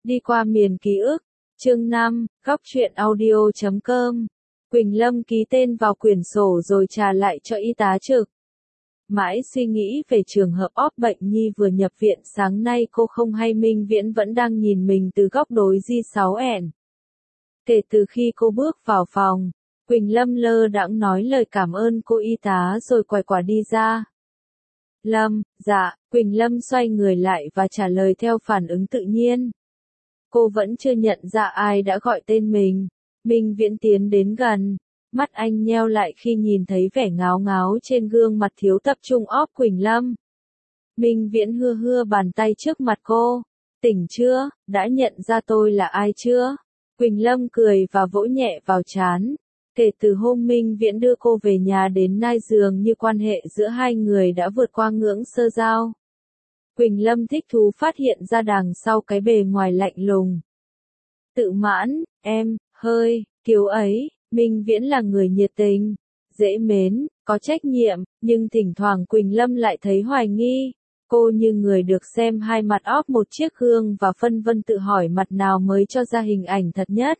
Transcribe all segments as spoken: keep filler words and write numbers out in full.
Đi qua miền ký ức, chương năm, góc truyện audio chấm com. Quỳnh Lâm ký tên vào quyển sổ rồi trả lại cho y tá trực. Mãi suy nghĩ về trường hợp óp bệnh nhi vừa nhập viện sáng nay, cô không hay Minh Viễn vẫn đang nhìn mình từ góc đối G sáu ẻn. Kể từ khi cô bước vào phòng, Quỳnh Lâm lơ đãng nói lời cảm ơn cô y tá rồi quay quả đi ra. Lâm, dạ, Quỳnh Lâm xoay người lại và trả lời theo phản ứng tự nhiên. Cô vẫn chưa nhận ra ai đã gọi tên mình. Minh Viễn tiến đến gần, mắt anh nheo lại khi nhìn thấy vẻ ngáo ngáo trên gương mặt thiếu tập trung óp Quỳnh Lâm. Minh Viễn hưa hưa bàn tay trước mặt cô. Tỉnh chưa, đã nhận ra tôi là ai chưa? Quỳnh Lâm cười và vỗ nhẹ vào trán. Kể từ hôm Minh Viễn đưa cô về nhà đến nay, dường như quan hệ giữa hai người đã vượt qua ngưỡng sơ giao. Quỳnh Lâm thích thú phát hiện ra đằng sau cái bề ngoài lạnh lùng, tự mãn, em, hơi, kiêu ấy, Minh Viễn là người nhiệt tình, dễ mến, có trách nhiệm, nhưng thỉnh thoảng Quỳnh Lâm lại thấy hoài nghi. Cô như người được xem hai mặt óp một chiếc gương và phân vân tự hỏi mặt nào mới cho ra hình ảnh thật nhất.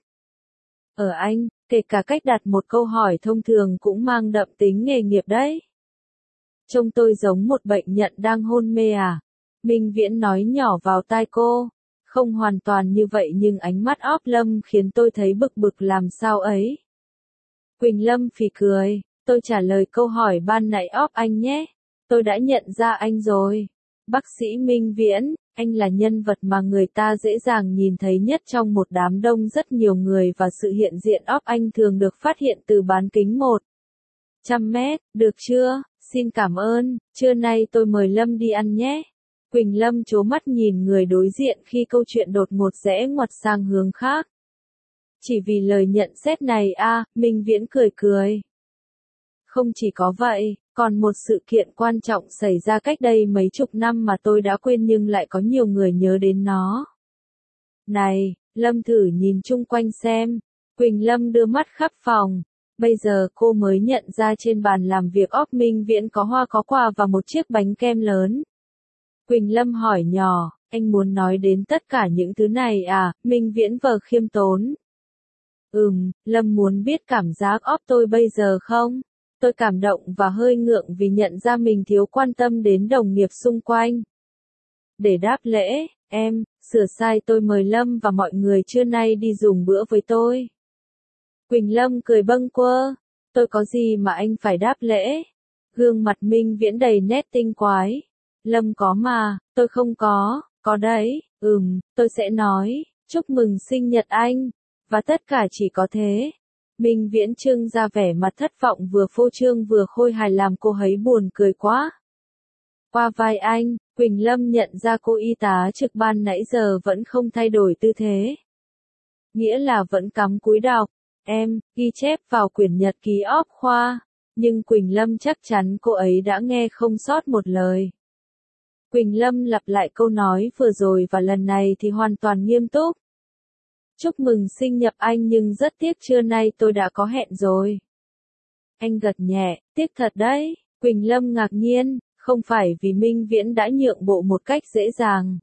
Ở anh, kể cả cách đặt một câu hỏi thông thường cũng mang đậm tính nghề nghiệp đấy. Trông tôi giống một bệnh nhân đang hôn mê à? Minh Viễn nói nhỏ vào tai cô. Không hoàn toàn như vậy nhưng ánh mắt óp Lâm khiến tôi thấy bực bực làm sao ấy. Quỳnh Lâm phì cười, tôi trả lời câu hỏi ban nãy óp anh nhé. Tôi đã nhận ra anh rồi. Bác sĩ Minh Viễn, anh là nhân vật mà người ta dễ dàng nhìn thấy nhất trong một đám đông rất nhiều người và sự hiện diện óp anh thường được phát hiện từ bán kính một trăm mét, được chưa? Xin cảm ơn, trưa nay tôi mời Lâm đi ăn nhé. Quỳnh Lâm trố mắt nhìn người đối diện khi câu chuyện đột ngột rẽ ngoặt sang hướng khác. Chỉ vì lời nhận xét này à, Minh Viễn cười cười. Không chỉ có vậy, còn một sự kiện quan trọng xảy ra cách đây mấy chục năm mà tôi đã quên nhưng lại có nhiều người nhớ đến nó. Này, Lâm thử nhìn chung quanh xem. Quỳnh Lâm đưa mắt khắp phòng. Bây giờ cô mới nhận ra trên bàn làm việc óp Minh Viễn có hoa có quà và một chiếc bánh kem lớn. Quỳnh Lâm hỏi nhỏ, anh muốn nói đến tất cả những thứ này à? Minh Viễn vờ khiêm tốn. Ừm, Lâm muốn biết cảm giác óp tôi bây giờ không? Tôi cảm động và hơi ngượng vì nhận ra mình thiếu quan tâm đến đồng nghiệp xung quanh. Để đáp lễ, em, sửa sai tôi mời Lâm và mọi người trưa nay đi dùng bữa với tôi. Quỳnh Lâm cười bâng quơ, tôi có gì mà anh phải đáp lễ? Gương mặt Minh Viễn đầy nét tinh quái. Lâm có mà, tôi không có, có đấy, ừm, tôi sẽ nói, chúc mừng sinh nhật anh, và tất cả chỉ có thế. Minh Viễn trưng ra vẻ mặt thất vọng vừa phô trương vừa khôi hài làm cô thấy buồn cười quá. Qua vai anh, Quỳnh Lâm nhận ra cô y tá trực ban nãy giờ vẫn không thay đổi tư thế. Nghĩa là vẫn cắm cúi đọc, em, ghi chép vào quyển nhật ký óp khoa, nhưng Quỳnh Lâm chắc chắn cô ấy đã nghe không sót một lời. Quỳnh Lâm lặp lại câu nói vừa rồi và lần này thì hoàn toàn nghiêm túc. Chúc mừng sinh nhật anh nhưng rất tiếc trưa nay tôi đã có hẹn rồi. Anh gật nhẹ, tiếc thật đấy. Quỳnh Lâm ngạc nhiên, không phải vì Minh Viễn đã nhượng bộ một cách dễ dàng.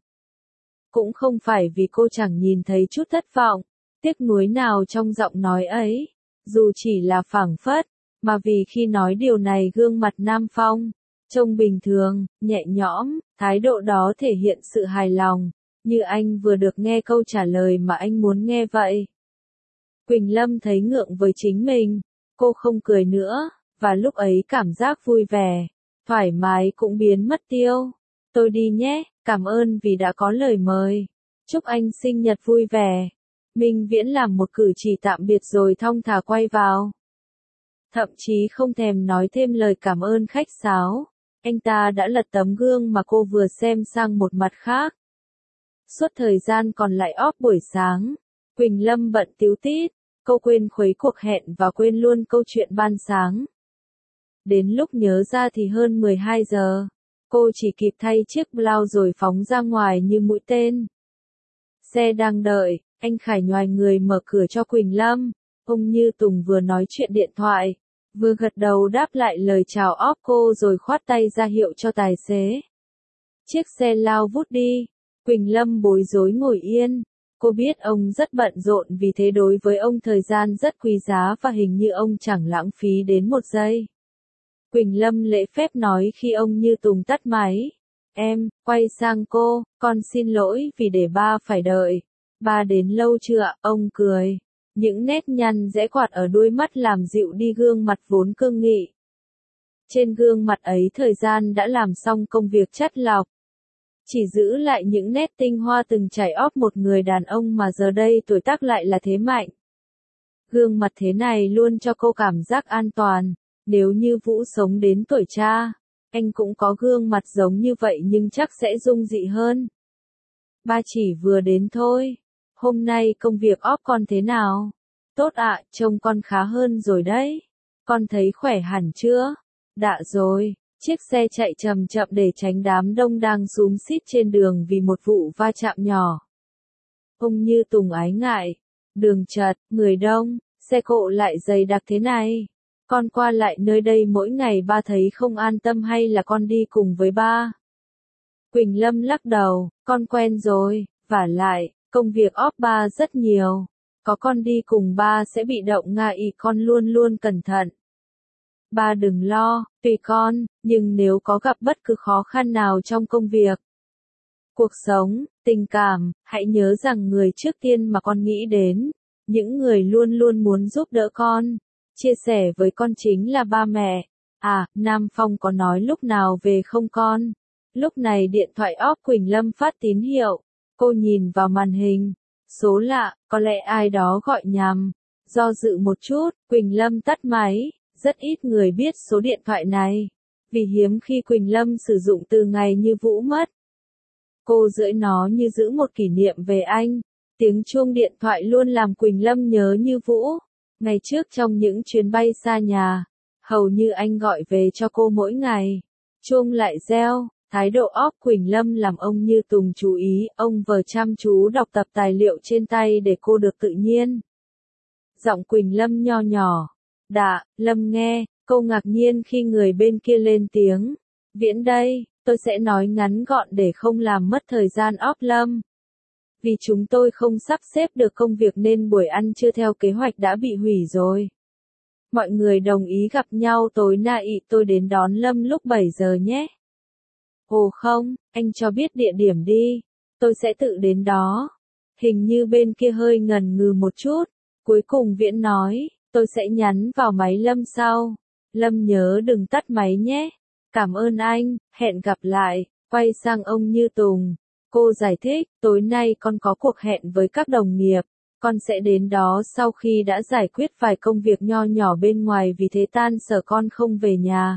Cũng không phải vì cô chẳng nhìn thấy chút thất vọng, tiếc nuối nào trong giọng nói ấy, dù chỉ là phảng phất, mà vì khi nói điều này gương mặt Nam Phong trông bình thường, nhẹ nhõm, thái độ đó thể hiện sự hài lòng, như anh vừa được nghe câu trả lời mà anh muốn nghe vậy. Quỳnh Lâm thấy ngượng với chính mình, cô không cười nữa, và lúc ấy cảm giác vui vẻ, thoải mái cũng biến mất tiêu. Tôi đi nhé, cảm ơn vì đã có lời mời. Chúc anh sinh nhật vui vẻ. Minh Viễn làm một cử chỉ tạm biệt rồi thong thả quay vào. Thậm chí không thèm nói thêm lời cảm ơn khách sáo. Anh ta đã lật tấm gương mà cô vừa xem sang một mặt khác. Suốt thời gian còn lại óp buổi sáng, Quỳnh Lâm bận tíu tít, cô quên khuấy cuộc hẹn và quên luôn câu chuyện ban sáng. Đến lúc nhớ ra thì hơn mười hai giờ, cô chỉ kịp thay chiếc blouse rồi phóng ra ngoài như mũi tên. Xe đang đợi, anh Khải nhoài người mở cửa cho Quỳnh Lâm, ông Như Tùng vừa nói chuyện điện thoại, vừa gật đầu đáp lại lời chào óp cô rồi khoát tay ra hiệu cho tài xế. Chiếc xe lao vút đi, Quỳnh Lâm bối rối ngồi yên, Cô biết ông rất bận rộn vì thế đối với ông thời gian rất quý giá và hình như ông chẳng lãng phí đến một giây. Quỳnh Lâm lễ phép nói khi ông Như Tùng tắt máy. Em, quay sang cô, con xin lỗi vì để ba phải đợi. Ba đến lâu chưa ạ? Ông cười. Những nét nhăn rẽ quạt ở đuôi mắt làm dịu đi gương mặt vốn cương nghị. Trên gương mặt ấy thời gian đã làm xong công việc chắt lọc. Chỉ giữ lại những nét tinh hoa từng trải óp một người đàn ông mà giờ đây tuổi tác lại là thế mạnh. Gương mặt thế này luôn cho cô cảm giác an toàn. Nếu như Vũ sống đến tuổi cha, anh cũng có gương mặt giống như vậy nhưng chắc sẽ dung dị hơn. Ba chỉ vừa đến thôi. Hôm nay công việc óp con thế nào? Tốt ạ, trông con khá hơn rồi đấy. Con thấy khỏe hẳn chưa? Đã rồi. Chiếc xe chạy chậm chậm để tránh đám đông đang xúm xít trên đường vì một vụ va chạm nhỏ. Ông Như Tùng ái ngại. Đường chật, người đông, xe cộ lại dày đặc thế này. Con qua lại nơi đây mỗi ngày ba thấy không an tâm hay là con đi cùng với ba? Quỳnh Lâm lắc đầu, con quen rồi, vả lại, công việc óp ba rất nhiều. Có con đi cùng ba sẽ bị động ngại, con luôn luôn cẩn thận. Ba đừng lo, tùy con, nhưng nếu có gặp bất cứ khó khăn nào trong công việc, cuộc sống, tình cảm, hãy nhớ rằng người trước tiên mà con nghĩ đến, những người luôn luôn muốn giúp đỡ con, chia sẻ với con chính là ba mẹ. À, Nam Phong có nói lúc nào về không con? Lúc này điện thoại óp Quỳnh Lâm phát tín hiệu. Cô nhìn vào màn hình. Số lạ, có lẽ ai đó gọi nhầm. Do dự một chút, Quỳnh Lâm tắt máy. Rất ít người biết số điện thoại này. Vì hiếm khi Quỳnh Lâm sử dụng từ ngày Như Vũ mất. Cô giữ nó như giữ một kỷ niệm về anh. Tiếng chuông điện thoại luôn làm Quỳnh Lâm nhớ Như Vũ. Ngày trước trong những chuyến bay xa nhà, hầu như anh gọi về cho cô mỗi ngày. Chuông lại reo, thái độ óp Quỳnh Lâm làm ông Như Tùng chú ý, ông vờ chăm chú đọc tập tài liệu trên tay để cô được tự nhiên. Giọng Quỳnh Lâm nho nhỏ. Dạ, Lâm nghe, cô ngạc nhiên khi người bên kia lên tiếng. Viễn đây, tôi sẽ nói ngắn gọn để không làm mất thời gian óp Lâm. Vì chúng tôi không sắp xếp được công việc nên buổi ăn trưa theo kế hoạch đã bị hủy rồi. Mọi người đồng ý gặp nhau tối nay, tôi đến đón Lâm lúc bảy giờ nhé. Ồ không, anh cho biết địa điểm đi. Tôi sẽ tự đến đó. Hình như bên kia hơi ngần ngừ một chút. Cuối cùng Viễn nói, tôi sẽ nhắn vào máy Lâm sau. Lâm nhớ đừng tắt máy nhé. Cảm ơn anh, hẹn gặp lại. Quay sang ông Như Tùng. Cô giải thích, tối nay con có cuộc hẹn với các đồng nghiệp. Con sẽ đến đó sau khi đã giải quyết vài công việc nho nhỏ bên ngoài vì thế tan sở con không về nhà.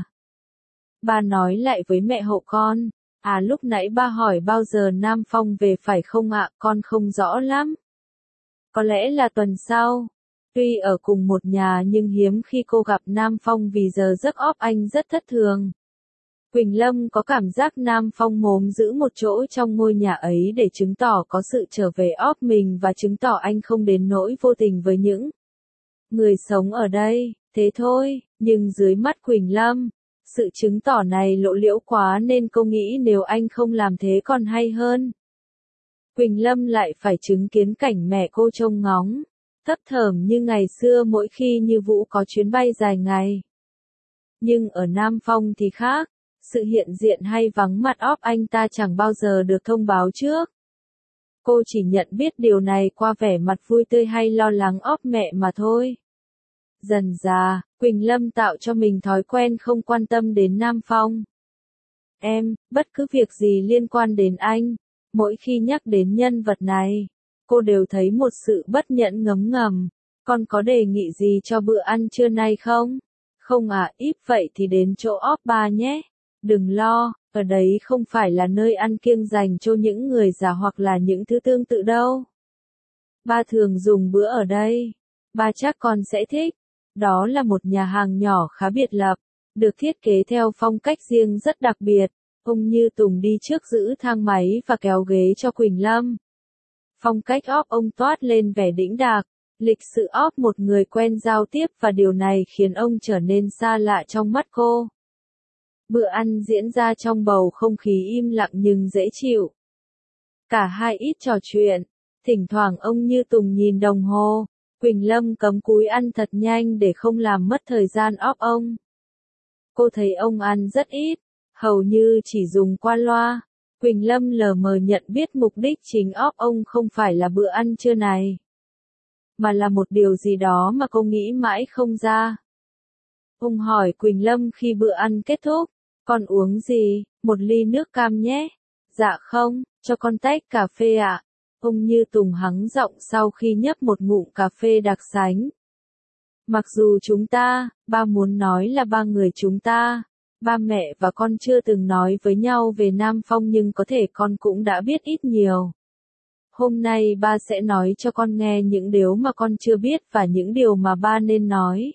Ba nói lại với mẹ hộ con. À lúc nãy ba hỏi bao giờ Nam Phong về phải không ạ, con không rõ lắm. Có lẽ là tuần sau. Tuy ở cùng một nhà nhưng hiếm khi cô gặp Nam Phong vì giờ giấc óp anh rất thất thường. Quỳnh Lâm có cảm giác Nam Phong mồm giữ một chỗ trong ngôi nhà ấy để chứng tỏ có sự trở về óp mình và chứng tỏ anh không đến nỗi vô tình với những người sống ở đây, thế thôi, nhưng dưới mắt Quỳnh Lâm, sự chứng tỏ này lộ liễu quá nên cô nghĩ nếu anh không làm thế còn hay hơn. Quỳnh Lâm lại phải chứng kiến cảnh mẹ cô trông ngóng, thấp thởm như ngày xưa mỗi khi Như Vũ có chuyến bay dài ngày. Nhưng ở Nam Phong thì khác. Sự hiện diện hay vắng mặt óp anh ta chẳng bao giờ được thông báo trước. Cô chỉ nhận biết điều này qua vẻ mặt vui tươi hay lo lắng óp mẹ mà thôi. Dần dà, Quỳnh Lâm tạo cho mình thói quen không quan tâm đến Nam Phong. Em, bất cứ việc gì liên quan đến anh, mỗi khi nhắc đến nhân vật này, cô đều thấy một sự bất nhẫn ngấm ngầm. Con có đề nghị gì cho bữa ăn trưa nay không? Không à, íp vậy thì đến chỗ óp ba nhé. Đừng lo, ở đấy không phải là nơi ăn kiêng dành cho những người già hoặc là những thứ tương tự đâu. Ba thường dùng bữa ở đây. Ba chắc con sẽ thích. Đó là một nhà hàng nhỏ khá biệt lập, được thiết kế theo phong cách riêng rất đặc biệt. Ông Như Tùng đi trước giữ thang máy và kéo ghế cho Quỳnh Lâm. Phong cách óp ông toát lên vẻ đĩnh đạc, lịch sự óp một người quen giao tiếp và điều này khiến ông trở nên xa lạ trong mắt cô. Bữa ăn diễn ra trong bầu không khí im lặng nhưng dễ chịu. Cả hai ít trò chuyện, Thỉnh thoảng ông Như Tùng nhìn đồng hồ, Quỳnh Lâm cấm cúi ăn thật nhanh để không làm mất thời gian óp ông. Cô thấy ông ăn rất ít, hầu như chỉ dùng qua loa. Quỳnh Lâm lờ mờ nhận biết mục đích chính óp ông không phải là bữa ăn trưa này, mà là một điều gì đó mà cô nghĩ mãi không ra. Ông hỏi Quỳnh Lâm khi bữa ăn kết thúc, con uống gì, một ly nước cam nhé. Dạ không, cho con tách cà phê ạ. À? Ông Như Tùng hắng giọng sau khi nhấp một ngụm cà phê đặc sánh. Mặc dù chúng ta, ba muốn nói là ba người chúng ta, ba mẹ và con chưa từng nói với nhau về Nam Phong nhưng có thể con cũng đã biết ít nhiều. Hôm nay ba sẽ nói cho con nghe những điều mà con chưa biết và những điều mà ba nên nói.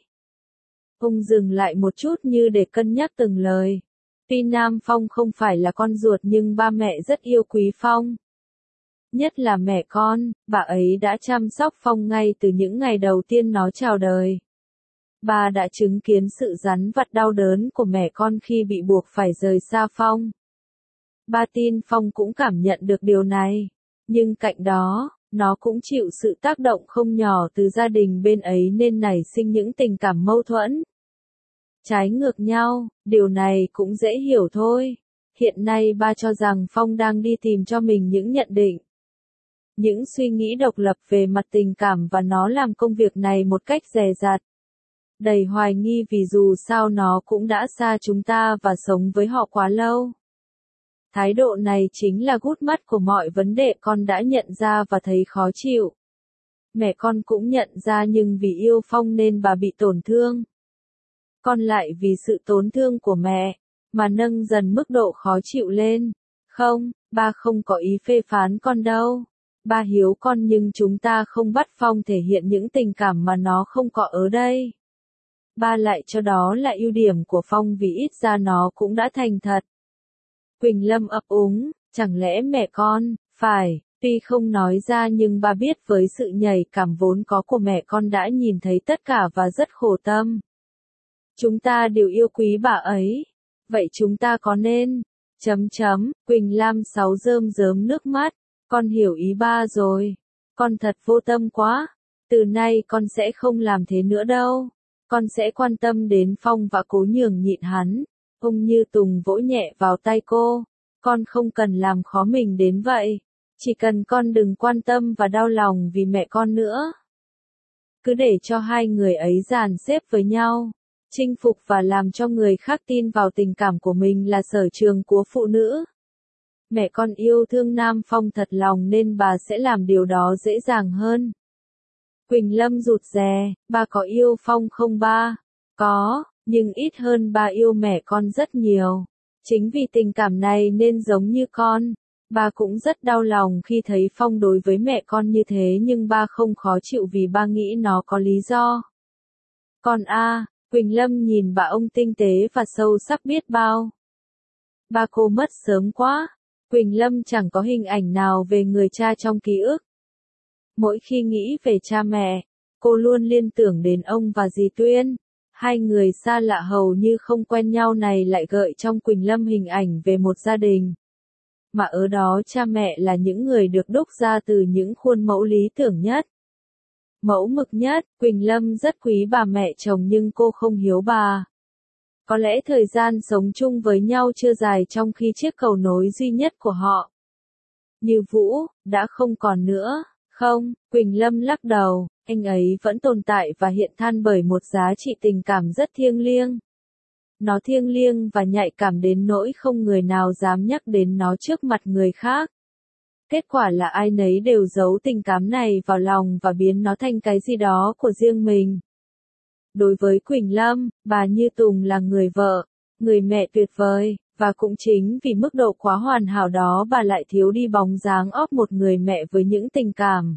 Ông dừng lại một chút như để cân nhắc từng lời. Tuy Nam Phong không phải là con ruột nhưng ba mẹ rất yêu quý Phong. Nhất là mẹ con, bà ấy đã chăm sóc Phong ngay từ những ngày đầu tiên nó chào đời. Bà đã chứng kiến sự rắn vặt đau đớn của mẹ con khi bị buộc phải rời xa Phong. Ba tin Phong cũng cảm nhận được điều này. Nhưng cạnh đó, nó cũng chịu sự tác động không nhỏ từ gia đình bên ấy nên nảy sinh những tình cảm mâu thuẫn. Trái ngược nhau, điều này cũng dễ hiểu thôi. Hiện nay ba cho rằng Phong đang đi tìm cho mình những nhận định, những suy nghĩ độc lập về mặt tình cảm và nó làm công việc này một cách dè dặt, đầy hoài nghi vì dù sao nó cũng đã xa chúng ta và sống với họ quá lâu. Thái độ này chính là gút mắt của mọi vấn đề con đã nhận ra và thấy khó chịu. Mẹ con cũng nhận ra nhưng vì yêu Phong nên bà bị tổn thương. Con lại vì sự tổn thương của mẹ, mà nâng dần mức độ khó chịu lên. Không, ba không có ý phê phán con đâu. Ba hiếu con nhưng chúng ta không bắt Phong thể hiện những tình cảm mà nó không có ở đây. Ba lại cho đó là ưu điểm của Phong vì ít ra nó cũng đã thành thật. Quỳnh Lâm ấp úng, chẳng lẽ mẹ con, phải, tuy không nói ra nhưng ba biết với sự nhạy cảm vốn có của mẹ con đã nhìn thấy tất cả và rất khổ tâm. Chúng ta đều yêu quý bà ấy. Vậy chúng ta có nên, chấm chấm, Quỳnh Lam sáu rơm rớm nước mắt, con hiểu ý ba rồi. Con thật vô tâm quá, từ nay con sẽ không làm thế nữa đâu. Con sẽ quan tâm đến Phong và cố nhường nhịn hắn. Ông Như Tùng vỗ nhẹ vào tay cô. Con không cần làm khó mình đến vậy. Chỉ cần con đừng quan tâm và đau lòng vì mẹ con nữa. Cứ để cho hai người ấy dàn xếp với nhau. Chinh phục và làm cho người khác tin vào tình cảm của mình là sở trường của phụ nữ. Mẹ con yêu thương Nam Phong thật lòng nên bà sẽ làm điều đó dễ dàng hơn. Quỳnh Lâm rụt rè, ba có yêu Phong không ba? Có, nhưng ít hơn ba yêu mẹ con rất nhiều. Chính vì tình cảm này nên giống như con, ba cũng rất đau lòng khi thấy Phong đối với mẹ con như thế nhưng ba không khó chịu vì ba nghĩ nó có lý do. Con a, Quỳnh Lâm nhìn bà ông tinh tế và sâu sắc biết bao. Ba cô mất sớm quá. Quỳnh Lâm chẳng có hình ảnh nào về người cha trong ký ức. Mỗi khi nghĩ về cha mẹ, cô luôn liên tưởng đến ông và dì Tuyên. Hai người xa lạ hầu như không quen nhau này lại gợi trong Quỳnh Lâm hình ảnh về một gia đình. Mà ở đó cha mẹ là những người được đúc ra từ những khuôn mẫu lý tưởng nhất. Mẫu mực nhất, Quỳnh Lâm rất quý bà mẹ chồng nhưng cô không hiếu bà. Có lẽ thời gian sống chung với nhau chưa dài trong khi chiếc cầu nối duy nhất của họ, Như Vũ, đã không còn nữa. Không, Quỳnh Lâm lắc đầu, anh ấy vẫn tồn tại và hiện than bởi một giá trị tình cảm rất thiêng liêng. Nó thiêng liêng và nhạy cảm đến nỗi không người nào dám nhắc đến nó trước mặt người khác. Kết quả là ai nấy đều giấu tình cảm này vào lòng và biến nó thành cái gì đó của riêng mình. Đối với Quỳnh Lâm, bà Như Tùng là người vợ, người mẹ tuyệt vời, và cũng chính vì mức độ quá hoàn hảo đó bà lại thiếu đi bóng dáng óp một người mẹ với những tình cảm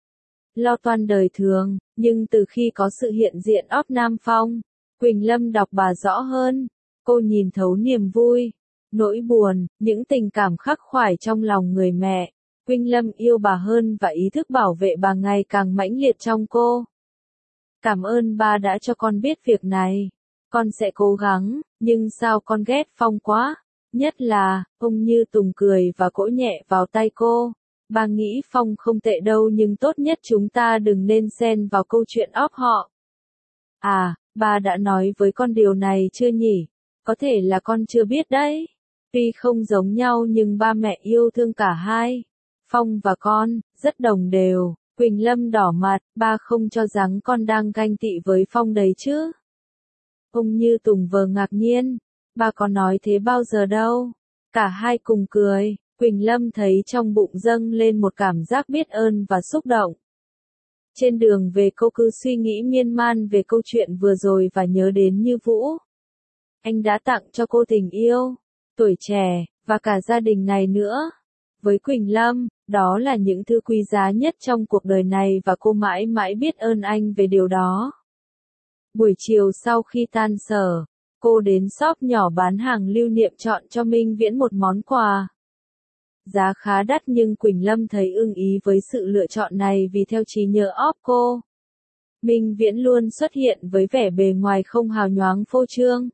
lo toan đời thường, nhưng từ khi có sự hiện diện óp Nam Phong, Quỳnh Lâm đọc bà rõ hơn, cô nhìn thấu niềm vui, nỗi buồn, những tình cảm khắc khoải trong lòng người mẹ. Quỳnh Lâm yêu bà hơn và ý thức bảo vệ bà ngày càng mãnh liệt trong cô. Cảm ơn ba đã cho con biết việc này. Con sẽ cố gắng, nhưng sao con ghét Phong quá. Nhất là, ông Như Tùng cười và cỗ nhẹ vào tay cô. Ba nghĩ Phong không tệ đâu nhưng tốt nhất chúng ta đừng nên xen vào câu chuyện óp họ. À, ba đã nói với con điều này chưa nhỉ? Có thể là con chưa biết đấy. Tuy không giống nhau nhưng ba mẹ yêu thương cả hai. Phong và con, rất đồng đều. Quỳnh Lâm đỏ mặt, ba không cho rằng con đang ganh tị với Phong đấy chứ. Ông Như Tùng vờ ngạc nhiên. Ba có nói thế bao giờ đâu. Cả hai cùng cười. Quỳnh Lâm thấy trong bụng dâng lên một cảm giác biết ơn và xúc động. Trên đường về cô cứ suy nghĩ miên man về câu chuyện vừa rồi và nhớ đến Như Vũ. Anh đã tặng cho cô tình yêu, tuổi trẻ, và cả gia đình này nữa. Với Quỳnh Lâm, đó là những thứ quý giá nhất trong cuộc đời này và cô mãi mãi biết ơn anh về điều đó. Buổi chiều sau khi tan sở, cô đến shop nhỏ bán hàng lưu niệm chọn cho Minh Viễn một món quà. Giá khá đắt nhưng Quỳnh Lâm thấy ưng ý với sự lựa chọn này vì theo trí nhớ óp cô. Minh Viễn luôn xuất hiện với vẻ bề ngoài không hào nhoáng phô trương,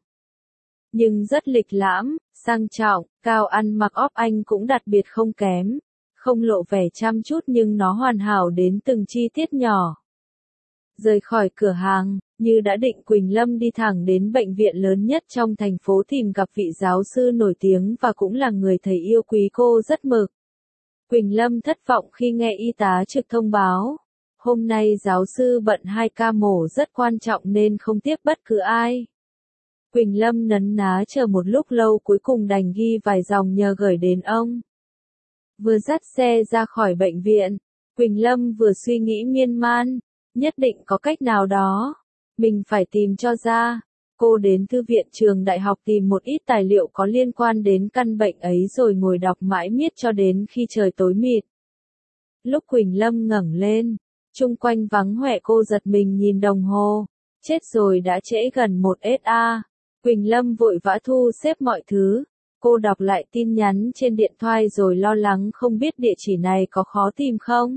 nhưng rất lịch lãm, sang trọng, cao ăn mặc óp anh cũng đặc biệt không kém, không lộ vẻ chăm chút nhưng nó hoàn hảo đến từng chi tiết nhỏ. Rời khỏi cửa hàng, Như đã định Quỳnh Lâm đi thẳng đến bệnh viện lớn nhất trong thành phố tìm gặp vị giáo sư nổi tiếng và cũng là người thầy yêu quý cô rất mực. Quỳnh Lâm thất vọng khi nghe y tá trực thông báo. Hôm nay giáo sư bận hai ca mổ rất quan trọng nên không tiếp bất cứ ai. Quỳnh Lâm nấn ná chờ một lúc lâu cuối cùng đành ghi vài dòng nhờ gửi đến ông. Vừa dắt xe ra khỏi bệnh viện, Quỳnh Lâm vừa suy nghĩ miên man, nhất định có cách nào đó. Mình phải tìm cho ra. Cô đến thư viện trường đại học tìm một ít tài liệu có liên quan đến căn bệnh ấy rồi ngồi đọc mãi miết cho đến khi trời tối mịt. Lúc Quỳnh Lâm ngẩng lên, chung quanh vắng hoe cô giật mình nhìn đồng hồ. Chết rồi đã trễ gần một sa. Quỳnh Lâm vội vã thu xếp mọi thứ. Cô đọc lại tin nhắn trên điện thoại rồi lo lắng không biết địa chỉ này có khó tìm không.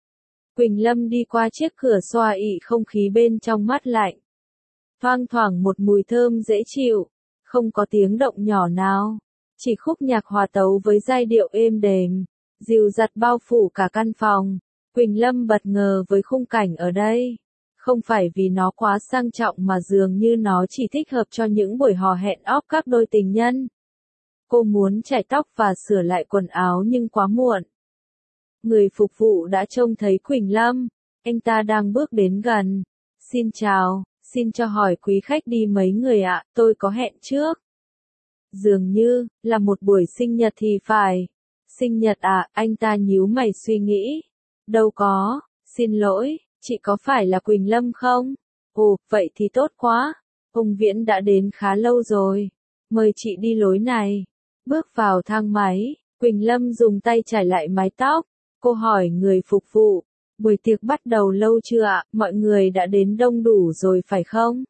Quỳnh Lâm đi qua chiếc cửa xoa ị không khí bên trong mát lạnh. Thoang thoảng một mùi thơm dễ chịu, không có tiếng động nhỏ nào. Chỉ khúc nhạc hòa tấu với giai điệu êm đềm, dịu dặt bao phủ cả căn phòng. Quỳnh Lâm bất ngờ với khung cảnh ở đây. Không phải vì nó quá sang trọng mà dường như nó chỉ thích hợp cho những buổi hò hẹn óp các đôi tình nhân. Cô muốn chải tóc và sửa lại quần áo nhưng quá muộn. Người phục vụ đã trông thấy Quỳnh Lâm, anh ta đang bước đến gần. Xin chào, xin cho hỏi quý khách đi mấy người ạ, tôi có hẹn trước. Dường như, là một buổi sinh nhật thì phải. Sinh nhật à, anh ta nhíu mày suy nghĩ. Đâu có, xin lỗi, chị có phải là Quỳnh Lâm không? Ồ, vậy thì tốt quá. Ông Viễn đã đến khá lâu rồi. Mời chị đi lối này. Bước vào thang máy, Quỳnh Lâm dùng tay chải lại mái tóc. Cô hỏi người phục vụ, buổi tiệc bắt đầu lâu chưa ạ, mọi người đã đến đông đủ rồi phải không?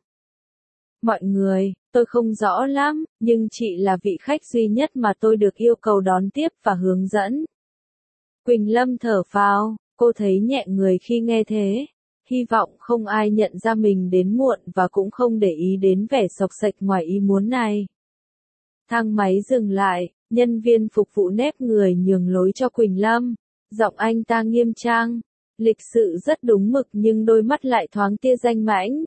Mọi người, tôi không rõ lắm, nhưng chị là vị khách duy nhất mà tôi được yêu cầu đón tiếp và hướng dẫn. Quỳnh Lâm thở phào, cô thấy nhẹ người khi nghe thế. Hy vọng không ai nhận ra mình đến muộn và cũng không để ý đến vẻ xộc xệch ngoài ý muốn này. Thang máy dừng lại, nhân viên phục vụ nép người nhường lối cho Quỳnh Lâm. Giọng anh ta nghiêm trang, lịch sự rất đúng mực nhưng đôi mắt lại thoáng tia danh mãnh.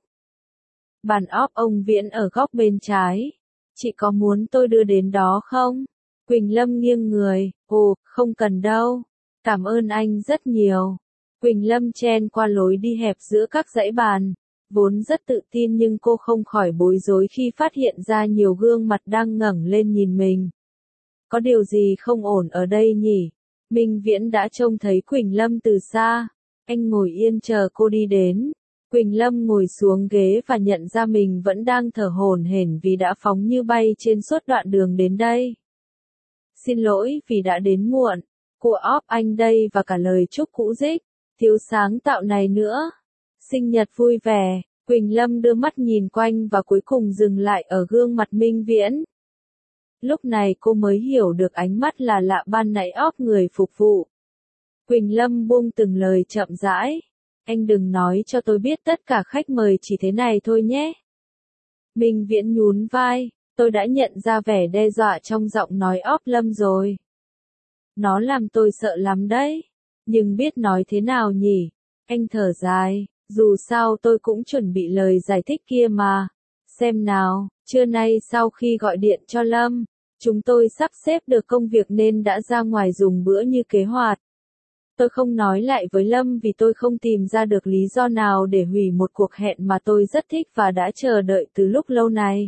Bàn óp ông Viễn ở góc bên trái. Chị có muốn tôi đưa đến đó không? Quỳnh Lâm nghiêng người, ồ, không cần đâu. Cảm ơn anh rất nhiều. Quỳnh Lâm chen qua lối đi hẹp giữa các dãy bàn. Vốn rất tự tin nhưng cô không khỏi bối rối khi phát hiện ra nhiều gương mặt đang ngẩng lên nhìn mình. Có điều gì không ổn ở đây nhỉ? Minh Viễn đã trông thấy Quỳnh Lâm từ xa. Anh ngồi yên chờ cô đi đến. Quỳnh Lâm ngồi xuống ghế và nhận ra mình vẫn đang thở hổn hển vì đã phóng như bay trên suốt đoạn đường đến đây. Xin lỗi vì đã đến muộn. Cô óp anh đây và cả lời chúc cũ dích, thiếu sáng tạo này nữa. Sinh nhật vui vẻ. Quỳnh Lâm đưa mắt nhìn quanh và cuối cùng dừng lại ở gương mặt Minh Viễn. Lúc này cô mới hiểu được ánh mắt là lạ ban nãy óp người phục vụ. Quỳnh Lâm buông từng lời chậm rãi. Anh đừng nói cho tôi biết tất cả khách mời chỉ thế này thôi nhé. Minh Viễn nhún vai, tôi đã nhận ra vẻ đe dọa trong giọng nói óp Lâm rồi. Nó làm tôi sợ lắm đấy. Nhưng biết nói thế nào nhỉ? Anh thở dài, dù sao tôi cũng chuẩn bị lời giải thích kia mà. Xem nào, trưa nay sau khi gọi điện cho Lâm, chúng tôi sắp xếp được công việc nên đã ra ngoài dùng bữa như kế hoạch. Tôi không nói lại với Lâm vì tôi không tìm ra được lý do nào để hủy một cuộc hẹn mà tôi rất thích và đã chờ đợi từ lúc lâu này.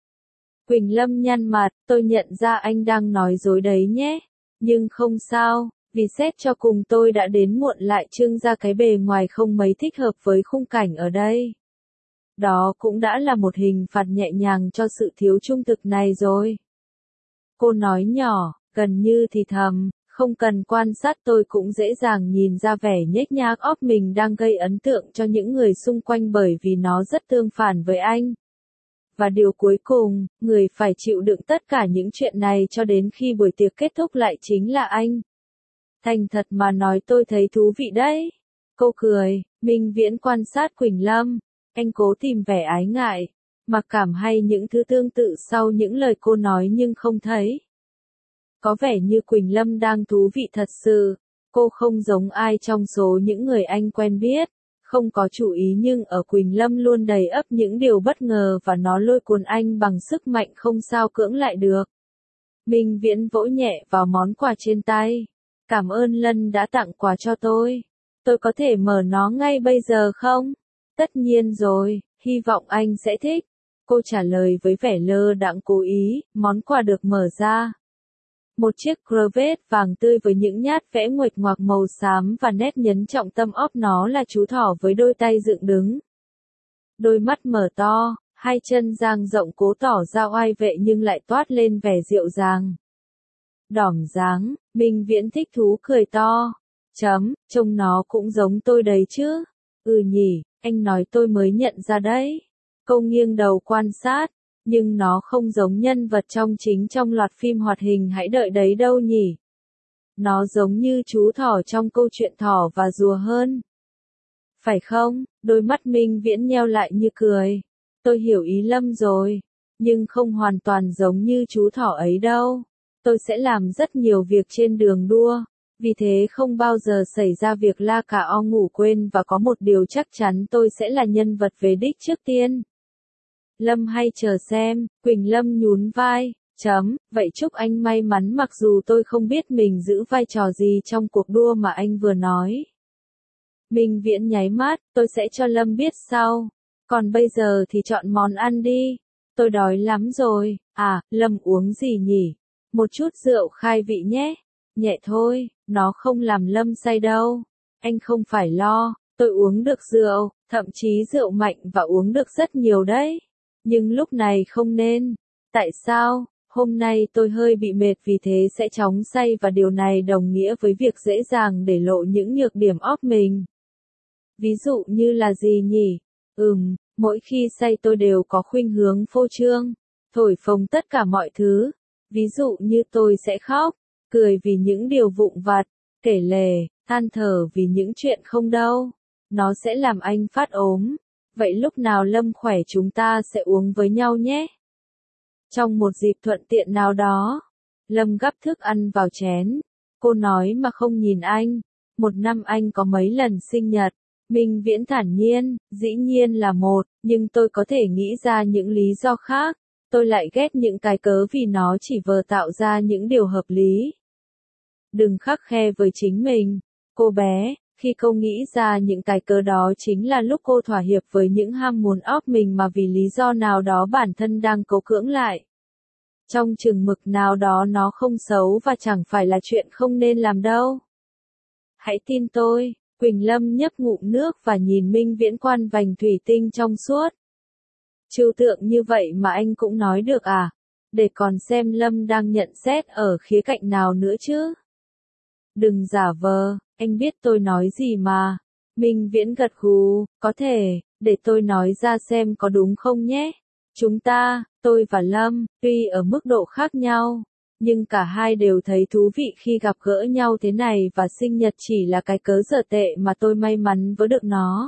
Quỳnh Lâm nhăn mặt, tôi nhận ra anh đang nói dối đấy nhé. Nhưng không sao, vì xét cho cùng tôi đã đến muộn lại trưng ra cái bề ngoài không mấy thích hợp với khung cảnh ở đây. Đó cũng đã là một hình phạt nhẹ nhàng cho sự thiếu trung thực này rồi. Cô nói nhỏ, gần như thì thầm, không cần quan sát tôi cũng dễ dàng nhìn ra vẻ nhếch nhác óc mình đang gây ấn tượng cho những người xung quanh bởi vì nó rất tương phản với anh. Và điều cuối cùng, người phải chịu đựng tất cả những chuyện này cho đến khi buổi tiệc kết thúc lại chính là anh. Thành thật mà nói tôi thấy thú vị đấy. Cô cười, Minh Viễn quan sát Quỳnh Lâm. Anh cố tìm vẻ ái ngại, mặc cảm hay những thứ tương tự sau những lời cô nói nhưng không thấy. Có vẻ như Quỳnh Lâm đang thú vị thật sự. Cô không giống ai trong số những người anh quen biết. Không có chủ ý nhưng ở Quỳnh Lâm luôn đầy ắp những điều bất ngờ và nó lôi cuốn anh bằng sức mạnh không sao cưỡng lại được. Minh Viễn vỗ nhẹ vào món quà trên tay. Cảm ơn Lân đã tặng quà cho tôi. Tôi có thể mở nó ngay bây giờ không? Tất nhiên rồi, hy vọng anh sẽ thích. Cô trả lời với vẻ lơ đãng cố ý, món quà được mở ra. Một chiếc crevette vàng tươi với những nhát vẽ nguệch ngoạc màu xám và nét nhấn trọng tâm óp nó là chú thỏ với đôi tay dựng đứng. Đôi mắt mở to, hai chân dang rộng cố tỏ ra oai vệ nhưng lại toát lên vẻ dịu dàng. Đỏm dáng, Minh Viễn thích thú cười to. Chấm, trông nó cũng giống tôi đấy chứ. Ừ nhỉ, anh nói tôi mới nhận ra đấy. Cô nghiêng đầu quan sát. Nhưng nó không giống nhân vật trong chính trong loạt phim hoạt hình Hãy đợi đấy đâu nhỉ. Nó giống như chú thỏ trong câu chuyện Thỏ và Rùa hơn. Phải không? Đôi mắt Minh Viễn nheo lại như cười. Tôi hiểu ý Lâm rồi. Nhưng không hoàn toàn giống như chú thỏ ấy đâu. Tôi sẽ làm rất nhiều việc trên đường đua. Vì thế không bao giờ xảy ra việc la cả o ngủ quên và có một điều chắc chắn tôi sẽ là nhân vật về đích trước tiên. Lâm hay chờ xem, Quỳnh Lâm nhún vai, chấm, vậy chúc anh may mắn mặc dù tôi không biết mình giữ vai trò gì trong cuộc đua mà anh vừa nói. Minh Viễn nháy mắt, tôi sẽ cho Lâm biết sau. Còn bây giờ thì chọn món ăn đi. Tôi đói lắm rồi, à, Lâm uống gì nhỉ? Một chút rượu khai vị nhé. Nhẹ thôi, nó không làm Lâm say đâu. Anh không phải lo, tôi uống được rượu, thậm chí rượu mạnh và uống được rất nhiều đấy. Nhưng lúc này không nên. Tại sao? Hôm nay tôi hơi bị mệt vì thế sẽ chóng say và điều này đồng nghĩa với việc dễ dàng để lộ những nhược điểm óc mình. Ví dụ như là gì nhỉ? Ừm, mỗi khi say tôi đều có khuynh hướng phô trương, thổi phồng tất cả mọi thứ. Ví dụ như tôi sẽ khóc, cười vì những điều vụn vặt, kể lể, than thở vì những chuyện không đâu. Nó sẽ làm anh phát ốm. Vậy lúc nào Lâm khỏe chúng ta sẽ uống với nhau nhé. Trong một dịp thuận tiện nào đó, Lâm gắp thức ăn vào chén. Cô nói mà không nhìn anh. Một năm anh có mấy lần sinh nhật. Minh Viễn thản nhiên, dĩ nhiên là một, nhưng tôi có thể nghĩ ra những lý do khác. Tôi lại ghét những cái cớ vì nó chỉ vờ tạo ra những điều hợp lý. Đừng khắt khe với chính mình, cô bé. Khi cô nghĩ ra những cái cớ đó chính là lúc cô thỏa hiệp với những ham muốn óc mình mà vì lý do nào đó bản thân đang cố cưỡng lại. Trong chừng mực nào đó nó không xấu và chẳng phải là chuyện không nên làm đâu. Hãy tin tôi, Quỳnh Lâm nhấp ngụm nước và nhìn Minh Viễn quan vành thủy tinh trong suốt. Trừu tượng như vậy mà anh cũng nói được à? Để còn xem Lâm đang nhận xét ở khía cạnh nào nữa chứ. Đừng giả vờ, anh biết tôi nói gì mà. Minh Viễn gật gù, có thể, để tôi nói ra xem có đúng không nhé. Chúng ta, tôi và Lâm, tuy ở mức độ khác nhau, nhưng cả hai đều thấy thú vị khi gặp gỡ nhau thế này và sinh nhật chỉ là cái cớ dở tệ mà tôi may mắn vớ được nó.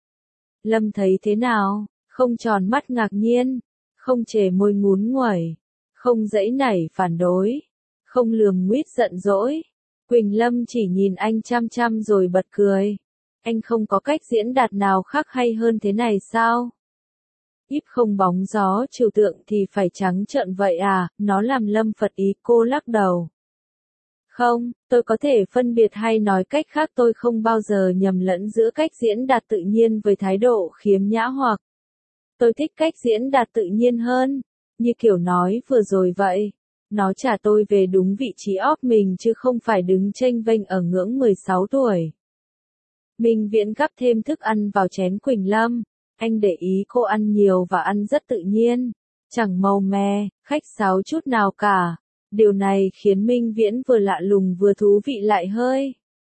Lâm thấy thế nào? Không tròn mắt ngạc nhiên, không chề môi ngún nguẩy, không giãy nảy phản đối, không lườm nguýt giận dỗi. Quỳnh Lâm chỉ nhìn anh chăm chăm rồi bật cười. Anh không có cách diễn đạt nào khác hay hơn thế này sao? Íp không bóng gió trừu tượng thì phải trắng trợn vậy à, nó làm Lâm phật ý. Cô lắc đầu. Không, tôi có thể phân biệt hay nói cách khác tôi không bao giờ nhầm lẫn giữa cách diễn đạt tự nhiên với thái độ khiếm nhã hoặc tôi thích cách diễn đạt tự nhiên hơn, như kiểu nói vừa rồi vậy. Nó trả tôi về đúng vị trí óp mình chứ không phải đứng chênh vênh ở ngưỡng mười sáu tuổi. Minh Viễn gắp thêm thức ăn vào chén Quỳnh Lâm. Anh để ý cô ăn nhiều và ăn rất tự nhiên. Chẳng màu me, khách sáo chút nào cả. Điều này khiến Minh Viễn vừa lạ lùng vừa thú vị lại hơi.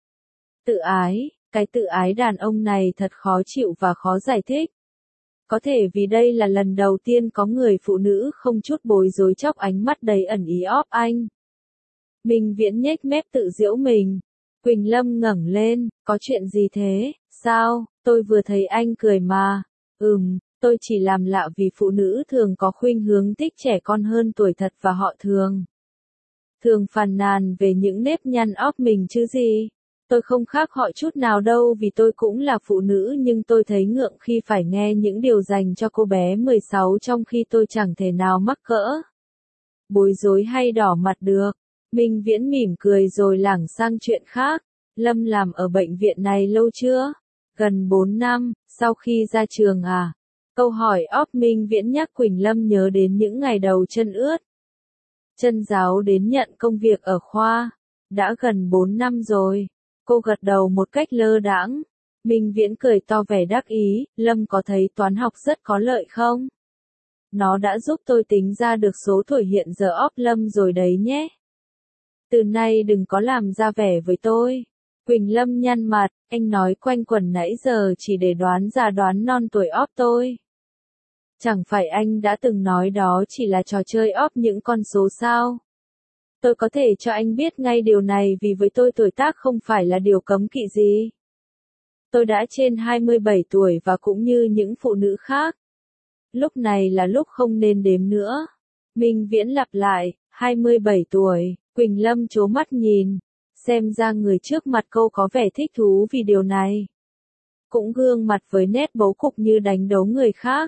Tự ái, cái tự ái đàn ông này thật khó chịu và khó giải thích. Có thể vì đây là lần đầu tiên có người phụ nữ không chút bối rối chóc ánh mắt đầy ẩn ý óp anh. Minh Viễn nhếch mép tự giễu mình. Quỳnh Lâm ngẩng lên, có chuyện gì thế, sao, tôi vừa thấy anh cười mà. Ừm, tôi chỉ làm lạ vì phụ nữ thường có khuynh hướng thích trẻ con hơn tuổi thật và họ thường. Thường phàn nàn về những nếp nhăn óp mình chứ gì. Tôi không khác họ chút nào đâu vì tôi cũng là phụ nữ nhưng tôi thấy ngượng khi phải nghe những điều dành cho cô bé mười sáu trong khi tôi chẳng thể nào mắc cỡ bối rối hay đỏ mặt được. Minh Viễn mỉm cười rồi lảng sang chuyện khác. Lâm làm ở bệnh viện này lâu chưa? Gần bốn năm, sau khi ra trường à? Câu hỏi óp Minh Viễn nhắc Quỳnh Lâm nhớ đến những ngày đầu chân ướt. Chân giáo đến nhận công việc ở khoa. Đã gần bốn năm rồi. Cô gật đầu một cách lơ đãng. Minh Viễn cười to vẻ đắc ý, Lâm có thấy toán học rất có lợi không? Nó đã giúp tôi tính ra được số tuổi hiện giờ óp Lâm rồi đấy nhé. Từ nay đừng có làm ra vẻ với tôi. Quỳnh Lâm nhăn mặt, anh nói quanh quẩn nãy giờ chỉ để đoán già đoán non tuổi óp tôi. Chẳng phải anh đã từng nói đó chỉ là trò chơi óp những con số sao? Tôi có thể cho anh biết ngay điều này vì với tôi tuổi tác không phải là điều cấm kỵ gì. Tôi đã trên hai mươi bảy tuổi và cũng như những phụ nữ khác. Lúc này là lúc không nên đếm nữa. Minh Viễn lặp lại, hai mươi bảy tuổi, Quỳnh Lâm trố mắt nhìn. Xem ra người trước mặt cô có vẻ thích thú vì điều này. Cũng gương mặt với nét bấu cục như đánh đấu người khác.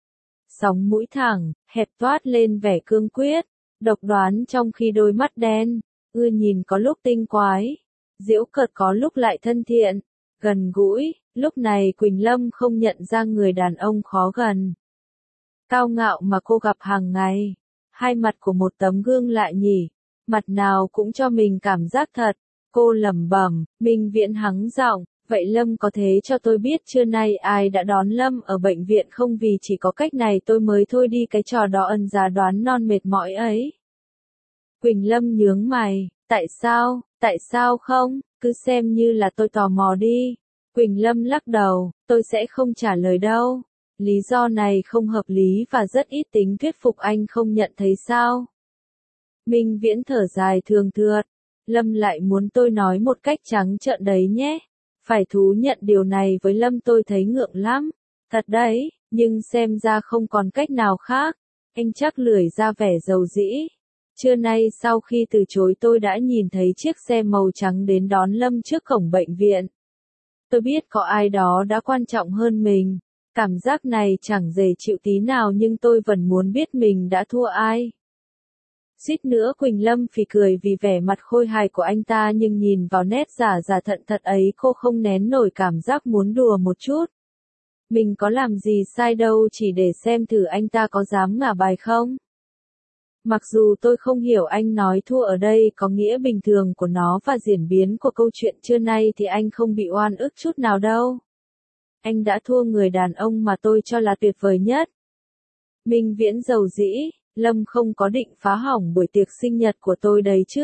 Sóng mũi thẳng, hẹp toát lên vẻ cương quyết. Độc đoán trong khi đôi mắt đen, ưa nhìn có lúc tinh quái, giễu cợt có lúc lại thân thiện, gần gũi. Lúc này Quỳnh Lâm không nhận ra người đàn ông khó gần, cao ngạo mà cô gặp hàng ngày. Hai mặt của một tấm gương lại nhỉ, mặt nào cũng cho mình cảm giác thật. Cô lẩm bẩm. Minh Viễn hắng giọng, vậy Lâm có thế cho tôi biết trưa nay ai đã đón Lâm ở bệnh viện không vì chỉ có cách này tôi mới thôi đi cái trò đó ân giá đoán non mệt mỏi ấy. Quỳnh Lâm nhướng mày, tại sao, tại sao không, cứ xem như là tôi tò mò đi. Quỳnh Lâm lắc đầu, tôi sẽ không trả lời đâu. Lý do này không hợp lý và rất ít tính thuyết phục anh không nhận thấy sao. Minh Viễn thở dài thường thượt. Lâm lại muốn tôi nói một cách trắng trợn đấy nhé. Phải thú nhận điều này với Lâm tôi thấy ngượng lắm. Thật đấy, nhưng xem ra không còn cách nào khác. Anh chắc lười ra vẻ dầu dĩ. Trưa nay sau khi từ chối tôi đã nhìn thấy chiếc xe màu trắng đến đón Lâm trước cổng bệnh viện. Tôi biết có ai đó đã quan trọng hơn mình. Cảm giác này chẳng dễ chịu tí nào nhưng tôi vẫn muốn biết mình đã thua ai. Suýt nữa Quỳnh Lâm phì cười vì vẻ mặt khôi hài của anh ta nhưng nhìn vào nét giả giả thận thật ấy cô không nén nổi cảm giác muốn đùa một chút. Mình có làm gì sai đâu chỉ để xem thử anh ta có dám ngả bài không. Mặc dù tôi không hiểu anh nói thua ở đây có nghĩa bình thường của nó và diễn biến của câu chuyện trưa nay thì anh không bị oan ức chút nào đâu. Anh đã thua người đàn ông mà tôi cho là tuyệt vời nhất. Minh Viễn dầu dĩ, Lâm không có định phá hỏng buổi tiệc sinh nhật của tôi đấy chứ.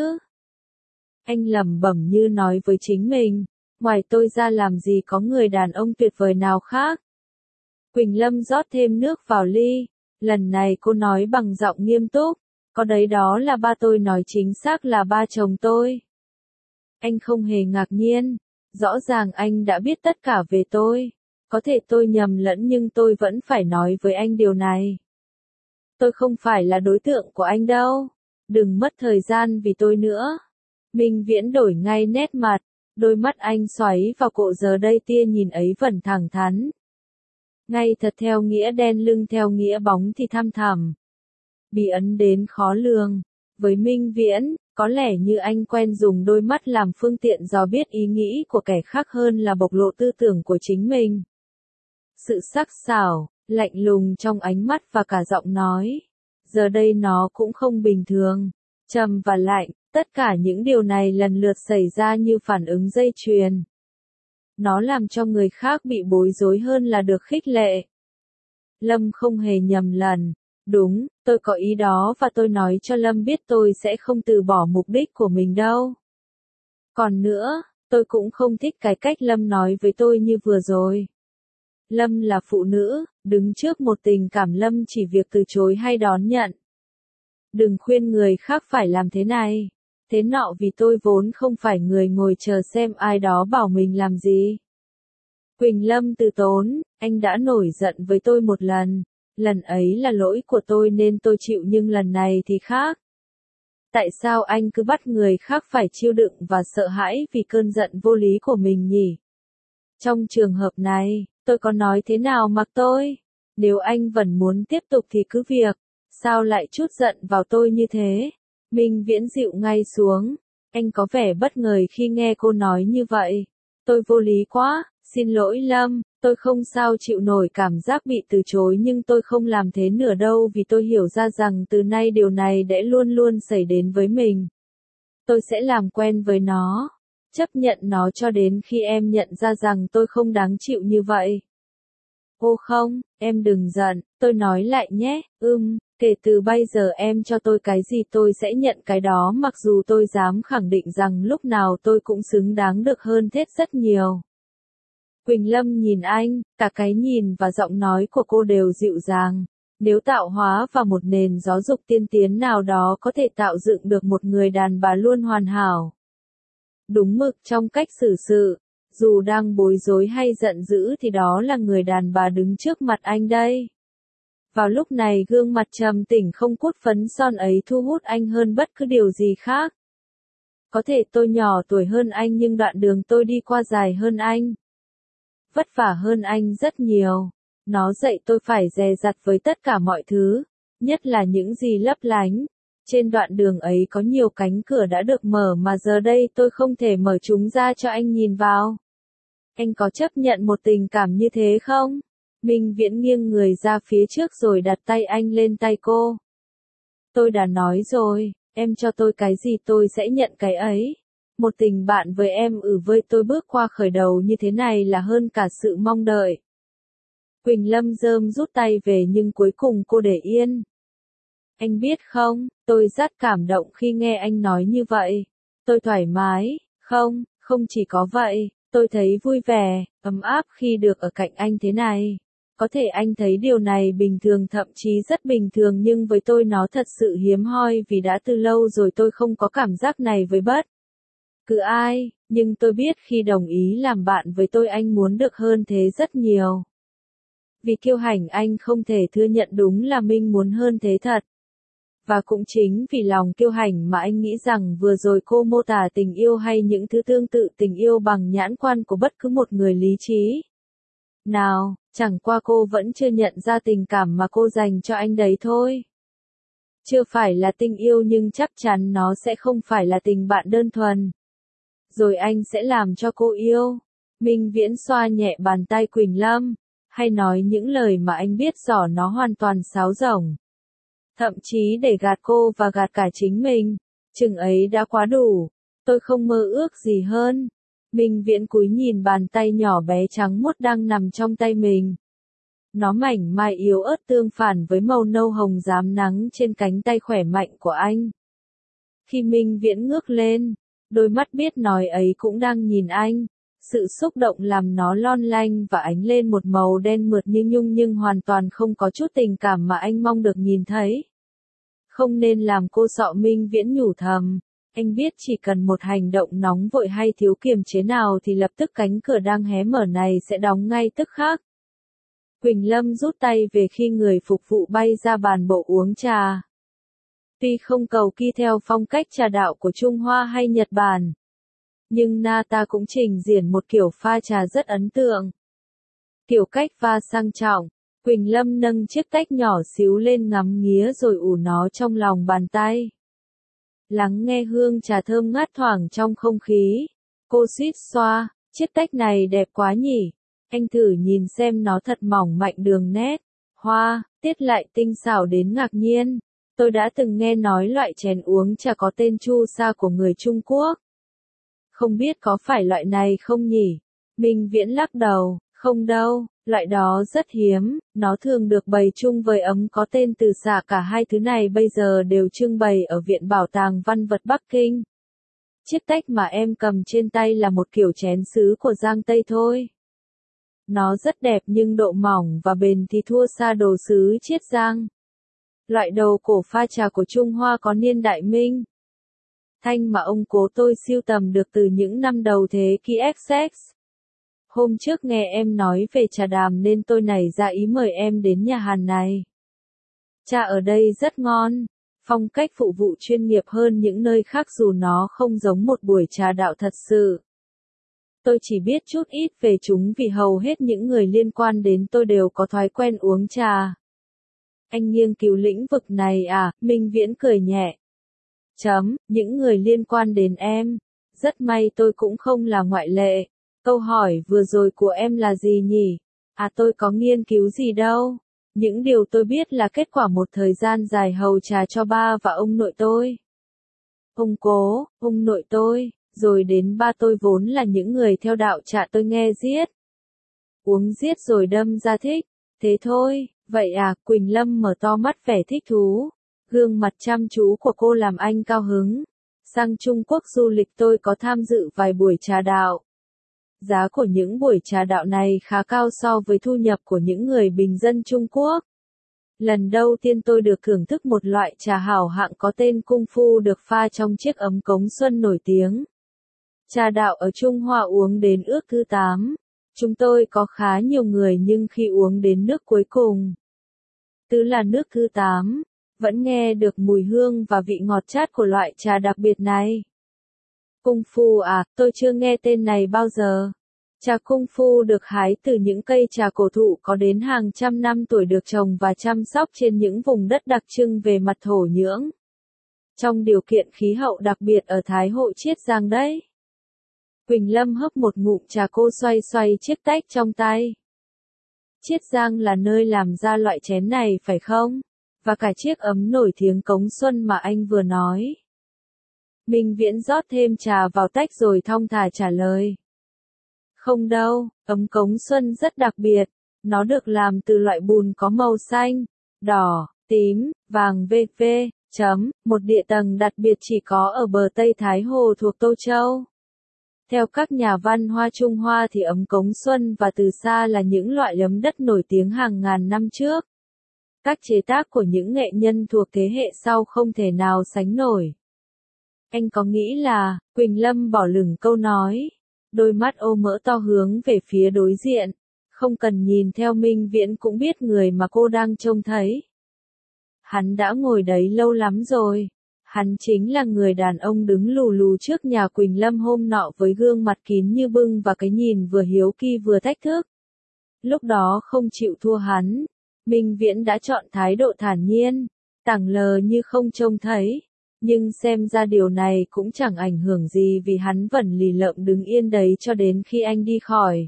Anh lẩm bẩm như nói với chính mình, ngoài tôi ra làm gì có người đàn ông tuyệt vời nào khác. Quỳnh Lâm rót thêm nước vào ly, lần này cô nói bằng giọng nghiêm túc, có đấy đó là ba tôi nói chính xác là ba chồng tôi. Anh không hề ngạc nhiên, rõ ràng anh đã biết tất cả về tôi. Có thể tôi nhầm lẫn nhưng tôi vẫn phải nói với anh điều này. Tôi không phải là đối tượng của anh đâu. Đừng mất thời gian vì tôi nữa. Minh Viễn đổi ngay nét mặt, đôi mắt anh xoáy vào cộ giờ đây tia nhìn ấy vẫn thẳng thắn. Ngay thật theo nghĩa đen lưng theo nghĩa bóng thì thăm thẳm. Bí ẩn đến khó lường. Với Minh Viễn, có lẽ như anh quen dùng đôi mắt làm phương tiện dò biết ý nghĩ của kẻ khác hơn là bộc lộ tư tưởng của chính mình. Sự sắc sảo, lạnh lùng trong ánh mắt và cả giọng nói. Giờ đây nó cũng không bình thường. Trầm và lạnh, tất cả những điều này lần lượt xảy ra như phản ứng dây chuyền. Nó làm cho người khác bị bối rối hơn là được khích lệ. Lâm không hề nhầm lần. Đúng, tôi có ý đó và tôi nói cho Lâm biết tôi sẽ không từ bỏ mục đích của mình đâu. Còn nữa, tôi cũng không thích cái cách Lâm nói với tôi như vừa rồi. Lâm là phụ nữ, đứng trước một tình cảm Lâm chỉ việc từ chối hay đón nhận. Đừng khuyên người khác phải làm thế này, thế nọ vì tôi vốn không phải người ngồi chờ xem ai đó bảo mình làm gì. Quỳnh Lâm từ tốn, anh đã nổi giận với tôi một lần. Lần ấy là lỗi của tôi nên tôi chịu nhưng lần này thì khác. Tại sao anh cứ bắt người khác phải chịu đựng và sợ hãi vì cơn giận vô lý của mình nhỉ? Trong trường hợp này, tôi có nói thế nào mặc tôi? Nếu anh vẫn muốn tiếp tục thì cứ việc. Sao lại trút giận vào tôi như thế? Minh Viễn dịu ngay xuống. Anh có vẻ bất ngờ khi nghe cô nói như vậy. Tôi vô lý quá, xin lỗi Lâm. Tôi không sao chịu nổi cảm giác bị từ chối nhưng tôi không làm thế nữa đâu vì tôi hiểu ra rằng từ nay điều này đã luôn luôn xảy đến với mình. Tôi sẽ làm quen với nó, chấp nhận nó cho đến khi em nhận ra rằng tôi không đáng chịu như vậy. Ô không, em đừng giận, tôi nói lại nhé, ưm, kể từ bây giờ em cho tôi cái gì tôi sẽ nhận cái đó mặc dù tôi dám khẳng định rằng lúc nào tôi cũng xứng đáng được hơn thế rất nhiều. Quỳnh Lâm nhìn anh, cả cái nhìn và giọng nói của cô đều dịu dàng. Nếu tạo hóa và một nền giáo dục tiên tiến nào đó có thể tạo dựng được một người đàn bà luôn hoàn hảo, đúng mực trong cách xử sự, dù đang bối rối hay giận dữ thì đó là người đàn bà đứng trước mặt anh đây. Vào lúc này gương mặt trầm tĩnh không cốt phấn son ấy thu hút anh hơn bất cứ điều gì khác. Có thể tôi nhỏ tuổi hơn anh nhưng đoạn đường tôi đi qua dài hơn anh. Vất vả hơn anh rất nhiều. Nó dạy tôi phải dè dặt với tất cả mọi thứ, nhất là những gì lấp lánh. Trên đoạn đường ấy có nhiều cánh cửa đã được mở mà giờ đây tôi không thể mở chúng ra cho anh nhìn vào. Anh có chấp nhận một tình cảm như thế không? Minh Viễn nghiêng người ra phía trước rồi đặt tay anh lên tay cô. Tôi đã nói rồi, em cho tôi cái gì tôi sẽ nhận cái ấy. Một tình bạn với em ừ với tôi bước qua khởi đầu như thế này là hơn cả sự mong đợi. Quỳnh Lâm rơm rút tay về nhưng cuối cùng cô để yên. Anh biết không, tôi rất cảm động khi nghe anh nói như vậy. Tôi thoải mái, không, không chỉ có vậy, tôi thấy vui vẻ, ấm áp khi được ở cạnh anh thế này. Có thể anh thấy điều này bình thường thậm chí rất bình thường nhưng với tôi nó thật sự hiếm hoi vì đã từ lâu rồi tôi không có cảm giác này với bất cứ ai, nhưng tôi biết khi đồng ý làm bạn với tôi anh muốn được hơn thế rất nhiều. Vì kiêu hãnh anh không thể thừa nhận đúng là Minh muốn hơn thế thật. Và cũng chính vì lòng kiêu hãnh mà anh nghĩ rằng vừa rồi cô mô tả tình yêu hay những thứ tương tự tình yêu bằng nhãn quan của bất cứ một người lý trí. Nào, chẳng qua cô vẫn chưa nhận ra tình cảm mà cô dành cho anh đấy thôi. Chưa phải là tình yêu nhưng chắc chắn nó sẽ không phải là tình bạn đơn thuần. Rồi anh sẽ làm cho cô yêu. Minh Viễn xoa nhẹ bàn tay Quỳnh Lâm, hay nói những lời mà anh biết rõ nó hoàn toàn sáo rỗng. Thậm chí để gạt cô và gạt cả chính mình, chừng ấy đã quá đủ. Tôi không mơ ước gì hơn. Minh Viễn cúi nhìn bàn tay nhỏ bé trắng muốt đang nằm trong tay mình. Nó mảnh mai yếu ớt tương phản với màu nâu hồng rám nắng trên cánh tay khỏe mạnh của anh. Khi Minh Viễn ngước lên, đôi mắt biết nói ấy cũng đang nhìn anh. Sự xúc động làm nó lon lanh và ánh lên một màu đen mượt như nhung nhưng hoàn toàn không có chút tình cảm mà anh mong được nhìn thấy. Không nên làm cô sợ. Minh Viễn nhủ thầm. Anh biết chỉ cần một hành động nóng vội hay thiếu kiềm chế nào thì lập tức cánh cửa đang hé mở này sẽ đóng ngay tức khắc. Quỳnh Lâm rút tay về khi người phục vụ bay ra bàn bộ uống trà. Tuy không cầu kỳ theo phong cách trà đạo của Trung Hoa hay Nhật Bản, nhưng Nata cũng trình diễn một kiểu pha trà rất ấn tượng. Kiểu cách pha sang trọng, Quỳnh Lâm nâng chiếc tách nhỏ xíu lên ngắm nghía rồi ủ nó trong lòng bàn tay. Lắng nghe hương trà thơm ngát thoảng trong không khí, cô suýt xoa, chiếc tách này đẹp quá nhỉ, anh thử nhìn xem nó thật mỏng manh đường nét, hoa, tiết lại tinh xảo đến ngạc nhiên. Tôi đã từng nghe nói loại chén uống trà có tên chu sa của người Trung Quốc. Không biết có phải loại này không nhỉ? Minh Viễn lắc đầu, không đâu, loại đó rất hiếm, nó thường được bày chung với ấm có tên từ xạ, cả hai thứ này bây giờ đều trưng bày ở Viện Bảo tàng Văn vật Bắc Kinh. Chiếc tách mà em cầm trên tay là một kiểu chén sứ của Giang Tây thôi. Nó rất đẹp nhưng độ mỏng và bền thì thua xa đồ sứ Chiết Giang. Loại đồ cổ pha trà của Trung Hoa có niên đại Minh Thanh mà ông cố tôi sưu tầm được từ những năm đầu thế kỷ ích ích. Hôm trước nghe em nói về trà đàm nên tôi nảy ra ý mời em đến nhà hàng này. Trà ở đây rất ngon, phong cách phục vụ chuyên nghiệp hơn những nơi khác dù nó không giống một buổi trà đạo thật sự. Tôi chỉ biết chút ít về chúng vì hầu hết những người liên quan đến tôi đều có thói quen uống trà. Anh nghiên cứu lĩnh vực này à? Minh Viễn cười nhẹ. Chấm, những người liên quan đến em. Rất may tôi cũng không là ngoại lệ. Câu hỏi vừa rồi của em là gì nhỉ? À, tôi có nghiên cứu gì đâu. Những điều tôi biết là kết quả một thời gian dài hầu trà cho ba và ông nội tôi. Ông cố, ông nội tôi, rồi đến ba tôi vốn là những người theo đạo trà tôi nghe giết. Uống giết rồi đâm ra thích. Thế thôi, vậy à? Quỳnh Lâm mở to mắt vẻ thích thú. Gương mặt chăm chú của cô làm anh cao hứng. Sang Trung Quốc du lịch tôi có tham dự vài buổi trà đạo. Giá của những buổi trà đạo này khá cao so với thu nhập của những người bình dân Trung Quốc. Lần đầu tiên tôi được thưởng thức một loại trà hảo hạng có tên Cung Phu được pha trong chiếc ấm cống xuân nổi tiếng. Trà đạo ở Trung Hoa uống đến ước thứ tám. Chúng tôi có khá nhiều người nhưng khi uống đến nước cuối cùng, tức là nước thứ tám, vẫn nghe được mùi hương và vị ngọt chát của loại trà đặc biệt này. Cung Phu à, tôi chưa nghe tên này bao giờ. Trà Cung Phu được hái từ những cây trà cổ thụ có đến hàng trăm năm tuổi được trồng và chăm sóc trên những vùng đất đặc trưng về mặt thổ nhưỡng. Trong điều kiện khí hậu đặc biệt ở Thái Hội Chiết Giang đấy. Quỳnh Lâm hấp một ngụm trà, cô xoay xoay chiếc tách trong tay. Chiết Giang là nơi làm ra loại chén này phải không? Và cả chiếc ấm nổi tiếng cống xuân mà anh vừa nói. Minh Viễn rót thêm trà vào tách rồi thong thả trả lời. Không đâu, ấm cống xuân rất đặc biệt. Nó được làm từ loại bùn có màu xanh, đỏ, tím, vàng vê vê, chấm, một địa tầng đặc biệt chỉ có ở bờ Tây Thái Hồ thuộc Tô Châu. Theo các nhà văn hoa Trung Hoa thì ấm cống xuân và từ xa là những loại ấm đất nổi tiếng hàng ngàn năm trước. Các chế tác của những nghệ nhân thuộc thế hệ sau không thể nào sánh nổi. Anh có nghĩ là, Quỳnh Lâm bỏ lửng câu nói, đôi mắt ô mỡ to hướng về phía đối diện, không cần nhìn theo Minh Viễn cũng biết người mà cô đang trông thấy. Hắn đã ngồi đấy lâu lắm rồi. Hắn chính là người đàn ông đứng lù lù trước nhà Quỳnh Lâm hôm nọ với gương mặt kín như bưng và cái nhìn vừa hiếu kỳ vừa thách thức. Lúc đó không chịu thua hắn, Minh Viễn đã chọn thái độ thản nhiên, tảng lờ như không trông thấy. Nhưng xem ra điều này cũng chẳng ảnh hưởng gì vì hắn vẫn lì lợm đứng yên đấy cho đến khi anh đi khỏi.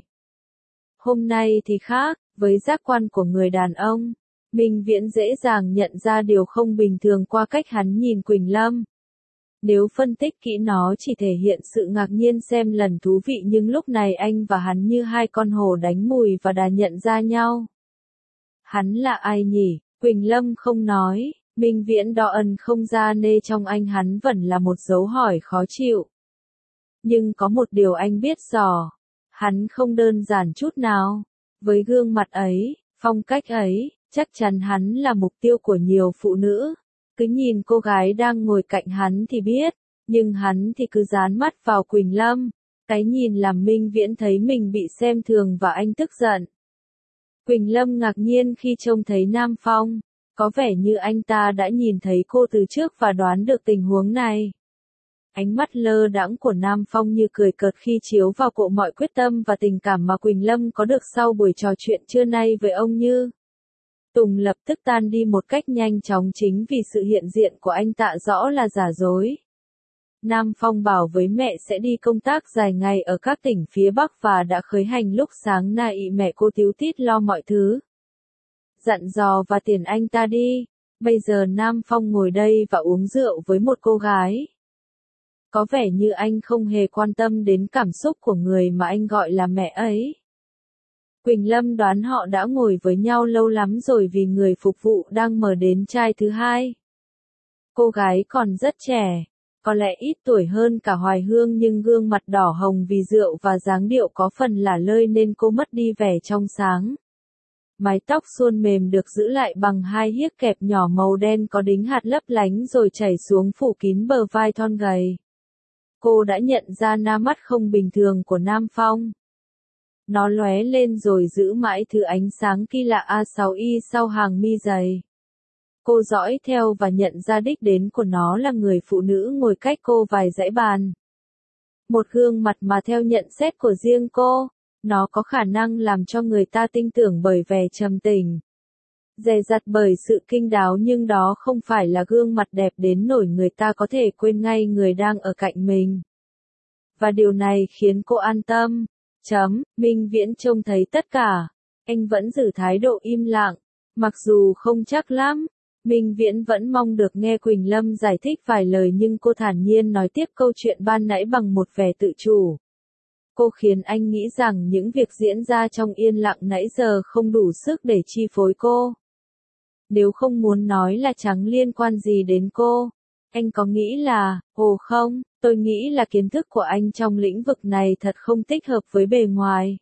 Hôm nay thì khác, với giác quan của người đàn ông, Minh Viễn dễ dàng nhận ra điều không bình thường qua cách hắn nhìn Quỳnh Lâm. Nếu phân tích kỹ nó chỉ thể hiện sự ngạc nhiên xem lần thú vị nhưng lúc này anh và hắn như hai con hổ đánh mùi và đã nhận ra nhau. Hắn là ai nhỉ? Quỳnh Lâm không nói. Minh Viễn đo ẩn không ra nê trong anh hắn vẫn là một dấu hỏi khó chịu. Nhưng có một điều anh biết rõ, hắn không đơn giản chút nào. Với gương mặt ấy, phong cách ấy, chắc chắn hắn là mục tiêu của nhiều phụ nữ. Cứ nhìn cô gái đang ngồi cạnh hắn thì biết, nhưng hắn thì cứ dán mắt vào Quỳnh Lâm. Cái nhìn làm Minh Viễn thấy mình bị xem thường và anh tức giận. Quỳnh Lâm ngạc nhiên khi trông thấy Nam Phong. Có vẻ như anh ta đã nhìn thấy cô từ trước và đoán được tình huống này. Ánh mắt lơ đãng của Nam Phong như cười cợt khi chiếu vào cộ mọi quyết tâm và tình cảm mà Quỳnh Lâm có được sau buổi trò chuyện trưa nay với ông Như. Tùng lập tức tan đi một cách nhanh chóng chính vì sự hiện diện của anh Tạ rõ là giả dối. Nam Phong bảo với mẹ sẽ đi công tác dài ngày ở các tỉnh phía Bắc và đã khởi hành lúc sáng nay mẹ cô tíu tít lo mọi thứ. Dặn dò và tiền anh ta đi. Bây giờ Nam Phong ngồi đây và uống rượu với một cô gái. Có vẻ như anh không hề quan tâm đến cảm xúc của người mà anh gọi là mẹ ấy. Quỳnh Lâm đoán họ đã ngồi với nhau lâu lắm rồi vì người phục vụ đang mở đến chai thứ hai. Cô gái còn rất trẻ, có lẽ ít tuổi hơn cả Hoài Hương nhưng gương mặt đỏ hồng vì rượu và dáng điệu có phần lả lơi nên cô mất đi vẻ trong sáng. Mái tóc suôn mềm được giữ lại bằng hai hiếc kẹp nhỏ màu đen có đính hạt lấp lánh rồi chảy xuống phủ kín bờ vai thon gầy. Cô đã nhận ra na mắt không bình thường của Nam Phong. Nó lóe lên rồi giữ mãi thứ ánh sáng kỳ lạ A sáu y sau hàng mi dày. Cô dõi theo và nhận ra đích đến của nó là người phụ nữ ngồi cách cô vài dãy bàn. Một gương mặt mà theo nhận xét của riêng cô, nó có khả năng làm cho người ta tin tưởng bởi vẻ trầm tĩnh. Dè dặt bởi sự kinh đáo nhưng đó không phải là gương mặt đẹp đến nỗi người ta có thể quên ngay người đang ở cạnh mình. Và điều này khiến cô an tâm. Chấm, Minh Viễn trông thấy tất cả. Anh vẫn giữ thái độ im lặng. Mặc dù không chắc lắm, Minh Viễn vẫn mong được nghe Quỳnh Lâm giải thích vài lời nhưng cô thản nhiên nói tiếp câu chuyện ban nãy bằng một vẻ tự chủ. Cô khiến anh nghĩ rằng những việc diễn ra trong yên lặng nãy giờ không đủ sức để chi phối cô. Nếu không muốn nói là chẳng liên quan gì đến cô. Anh có nghĩ là, ồ không, tôi nghĩ là kiến thức của anh trong lĩnh vực này thật không thích hợp với bề ngoài.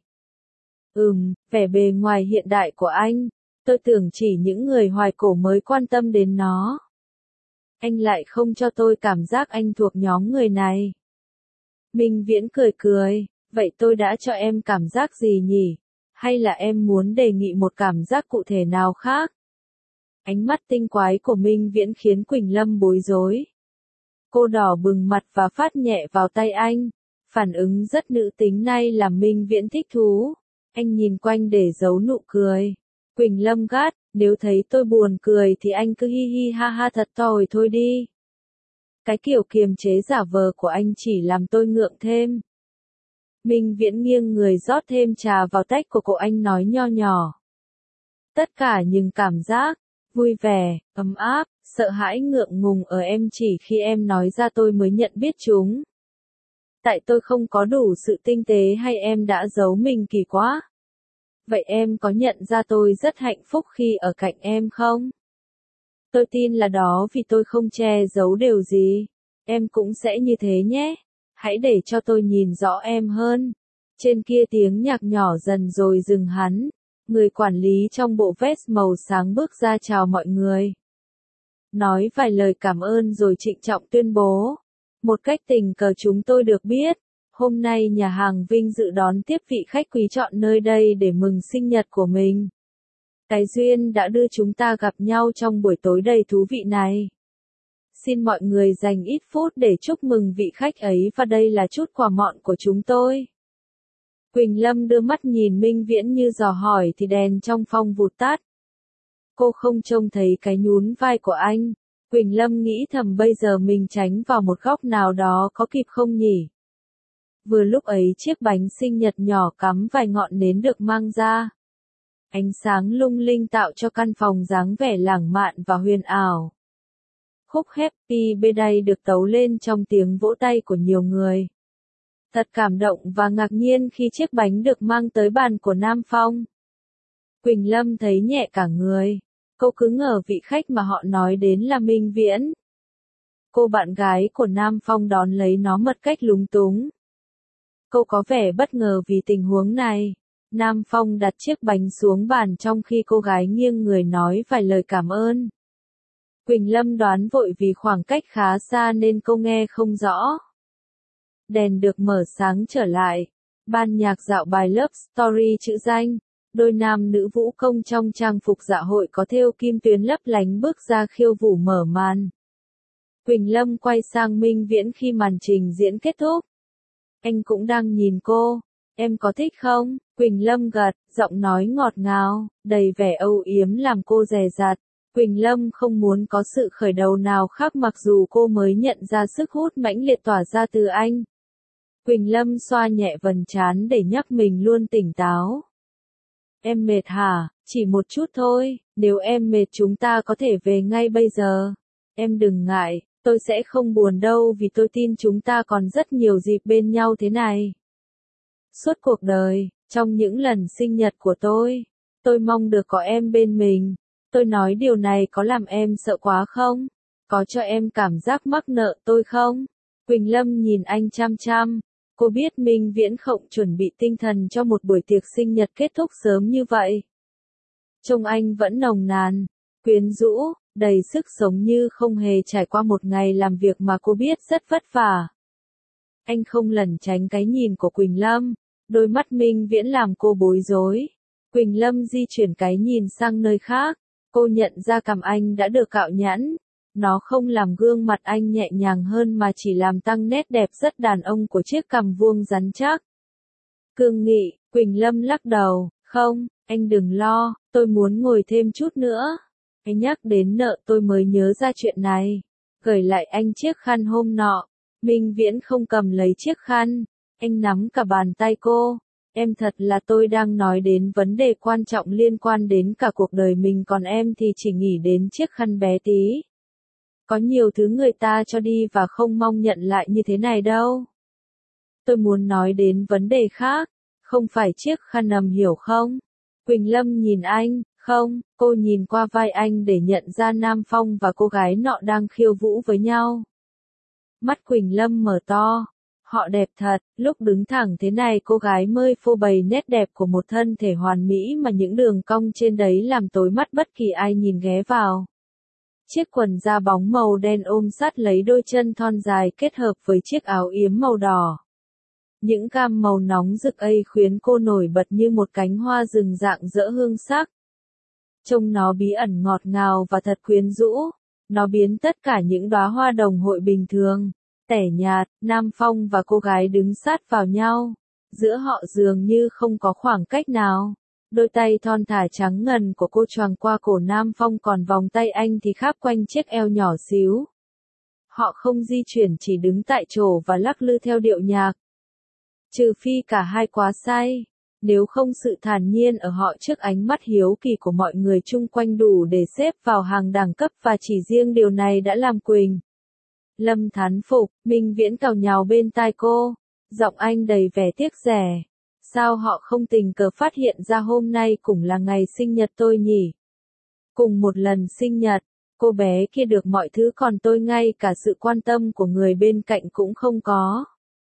Ừm, vẻ bề ngoài hiện đại của anh, tôi tưởng chỉ những người hoài cổ mới quan tâm đến nó. Anh lại không cho tôi cảm giác anh thuộc nhóm người này. Minh Viễn cười cười, vậy tôi đã cho em cảm giác gì nhỉ? Hay là em muốn đề nghị một cảm giác cụ thể nào khác? Ánh mắt tinh quái của Minh Viễn khiến Quỳnh Lâm bối rối. Cô đỏ bừng mặt và phát nhẹ vào tay anh. Phản ứng rất nữ tính này làm Minh Viễn thích thú. Anh nhìn quanh để giấu nụ cười. Quỳnh Lâm gắt, nếu thấy tôi buồn cười thì anh cứ hi hi ha ha thật tồi thôi đi. Cái kiểu kiềm chế giả vờ của anh chỉ làm tôi ngượng thêm. Minh Viễn nghiêng người rót thêm trà vào tách của cô, anh nói nho nhỏ. Tất cả những cảm giác, vui vẻ, ấm áp, sợ hãi ngượng ngùng ở em chỉ khi em nói ra tôi mới nhận biết chúng. Tại tôi không có đủ sự tinh tế hay em đã giấu mình kỳ quá? Vậy em có nhận ra tôi rất hạnh phúc khi ở cạnh em không? Tôi tin là đó vì tôi không che giấu điều gì. Em cũng sẽ như thế nhé. Hãy để cho tôi nhìn rõ em hơn. Trên kia tiếng nhạc nhỏ dần rồi dừng hẳn. Người quản lý trong bộ vest màu sáng bước ra chào mọi người. Nói vài lời cảm ơn rồi trịnh trọng tuyên bố. Một cách tình cờ chúng tôi được biết, hôm nay nhà hàng vinh dự đón tiếp vị khách quý chọn nơi đây để mừng sinh nhật của mình. Cái duyên đã đưa chúng ta gặp nhau trong buổi tối đầy thú vị này. Xin mọi người dành ít phút để chúc mừng vị khách ấy và đây là chút quà mọn của chúng tôi. Quỳnh Lâm đưa mắt nhìn Minh Viễn như dò hỏi thì đèn trong phòng vụt tắt. Cô không trông thấy cái nhún vai của anh. Quỳnh Lâm nghĩ thầm bây giờ mình tránh vào một góc nào đó có kịp không nhỉ? Vừa lúc ấy chiếc bánh sinh nhật nhỏ cắm vài ngọn nến được mang ra. Ánh sáng lung linh tạo cho căn phòng dáng vẻ lãng mạn và huyền ảo. Khúc Happy Birthday được tấu lên trong tiếng vỗ tay của nhiều người. Thật cảm động và ngạc nhiên khi chiếc bánh được mang tới bàn của Nam Phong. Quỳnh Lâm thấy nhẹ cả người. Cô cứ ngờ vị khách mà họ nói đến là Minh Viễn. Cô bạn gái của Nam Phong đón lấy nó một cách lúng túng. Cô có vẻ bất ngờ vì tình huống này. Nam Phong đặt chiếc bánh xuống bàn trong khi cô gái nghiêng người nói vài lời cảm ơn. Quỳnh Lâm đoán vội vì khoảng cách khá xa nên cô nghe không rõ. Đèn được mở sáng trở lại. Ban nhạc dạo bài Love Story trữ danh. Đôi nam nữ vũ công trong trang phục dạ hội có thêu kim tuyến lấp lánh bước ra khiêu vũ mở màn. Quỳnh Lâm quay sang Minh Viễn khi màn trình diễn kết thúc. Anh cũng đang nhìn cô. Em có thích không? Quỳnh Lâm gật, giọng nói ngọt ngào, đầy vẻ âu yếm làm cô dè dặt. Quỳnh Lâm không muốn có sự khởi đầu nào khác mặc dù cô mới nhận ra sức hút mãnh liệt tỏa ra từ anh. Quỳnh Lâm xoa nhẹ vầng trán để nhắc mình luôn tỉnh táo. Em mệt hả? Chỉ một chút thôi, nếu em mệt chúng ta có thể về ngay bây giờ. Em đừng ngại, tôi sẽ không buồn đâu vì tôi tin chúng ta còn rất nhiều dịp bên nhau thế này. Suốt cuộc đời, trong những lần sinh nhật của tôi, tôi mong được có em bên mình. Tôi nói điều này có làm em sợ quá không? Có cho em cảm giác mắc nợ tôi không? Quỳnh Lâm nhìn anh chăm chăm. Cô biết Minh Viễn không chuẩn bị tinh thần cho một buổi tiệc sinh nhật kết thúc sớm như vậy. Trông anh vẫn nồng nàn, quyến rũ, đầy sức sống như không hề trải qua một ngày làm việc mà cô biết rất vất vả. Anh không lẩn tránh cái nhìn của Quỳnh Lâm, đôi mắt Minh Viễn làm cô bối rối. Quỳnh Lâm di chuyển cái nhìn sang nơi khác, cô nhận ra cằm anh đã được cạo nhẵn. Nó không làm gương mặt anh nhẹ nhàng hơn mà chỉ làm tăng nét đẹp rất đàn ông của chiếc cằm vuông rắn chắc. Cương nghị, Quỳnh Lâm lắc đầu, không, anh đừng lo, tôi muốn ngồi thêm chút nữa. Anh nhắc đến nợ tôi mới nhớ ra chuyện này. Gửi lại anh chiếc khăn hôm nọ. Minh Viễn không cầm lấy chiếc khăn. Anh nắm cả bàn tay cô. Em thật là tôi đang nói đến vấn đề quan trọng liên quan đến cả cuộc đời mình còn em thì chỉ nghĩ đến chiếc khăn bé tí. Có nhiều thứ người ta cho đi và không mong nhận lại như thế này đâu. Tôi muốn nói đến vấn đề khác, không phải chiếc khăn nằm hiểu không? Quỳnh Lâm nhìn anh, không, cô nhìn qua vai anh để nhận ra Nam Phong và cô gái nọ đang khiêu vũ với nhau. Mắt Quỳnh Lâm mở to, họ đẹp thật, lúc đứng thẳng thế này cô gái mới phô bày nét đẹp của một thân thể hoàn mỹ mà những đường cong trên đấy làm tối mắt bất kỳ ai nhìn ghé vào. Chiếc quần da bóng màu đen ôm sát lấy đôi chân thon dài kết hợp với chiếc áo yếm màu đỏ. Những gam màu nóng rực ấy khiến cô nổi bật như một cánh hoa rừng rạng rỡ hương sắc. Trông nó bí ẩn ngọt ngào và thật quyến rũ. Nó biến tất cả những đóa hoa đồng hội bình thường, tẻ nhạt, Nam Phong và cô gái đứng sát vào nhau. Giữa họ dường như không có khoảng cách nào. Đôi tay thon thả trắng ngần của cô choàng qua cổ Nam Phong còn vòng tay anh thì kháp quanh chiếc eo nhỏ xíu. Họ không di chuyển chỉ đứng tại chỗ và lắc lư theo điệu nhạc. Trừ phi cả hai quá say. Nếu không sự thản nhiên ở họ trước ánh mắt hiếu kỳ của mọi người chung quanh đủ để xếp vào hàng đẳng cấp và chỉ riêng điều này đã làm Quỳnh Lâm thán phục. Minh Viễn cào nhào bên tai cô. Giọng anh đầy vẻ tiếc rẻ. Sao họ không tình cờ phát hiện ra hôm nay cũng là ngày sinh nhật tôi nhỉ? Cùng một lần sinh nhật, cô bé kia được mọi thứ còn tôi ngay cả sự quan tâm của người bên cạnh cũng không có.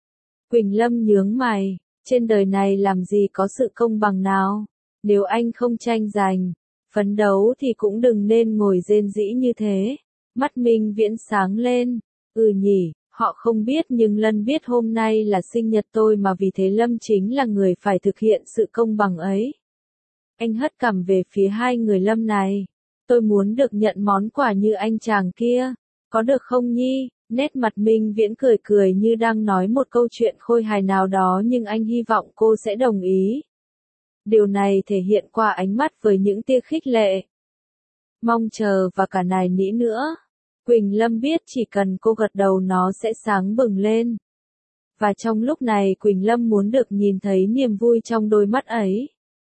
Quỳnh Lâm nhướng mày, trên đời này làm gì có sự công bằng nào? Nếu anh không tranh giành, phấn đấu thì cũng đừng nên ngồi rên rĩ như thế. Mắt Minh Viễn sáng lên, ừ nhỉ. Họ không biết nhưng Lân biết hôm nay là sinh nhật tôi mà vì thế Lâm chính là người phải thực hiện sự công bằng ấy. Anh hất cằm về phía hai người Lâm này. Tôi muốn được nhận món quà như anh chàng kia. Có được không Nhi? Nét mặt Minh Viễn cười cười như đang nói một câu chuyện khôi hài nào đó nhưng anh hy vọng cô sẽ đồng ý. Điều này thể hiện qua ánh mắt với những tia khích lệ. Mong chờ và cả nài nỉ nữa. Quỳnh Lâm biết chỉ cần cô gật đầu nó sẽ sáng bừng lên. Và trong lúc này Quỳnh Lâm muốn được nhìn thấy niềm vui trong đôi mắt ấy.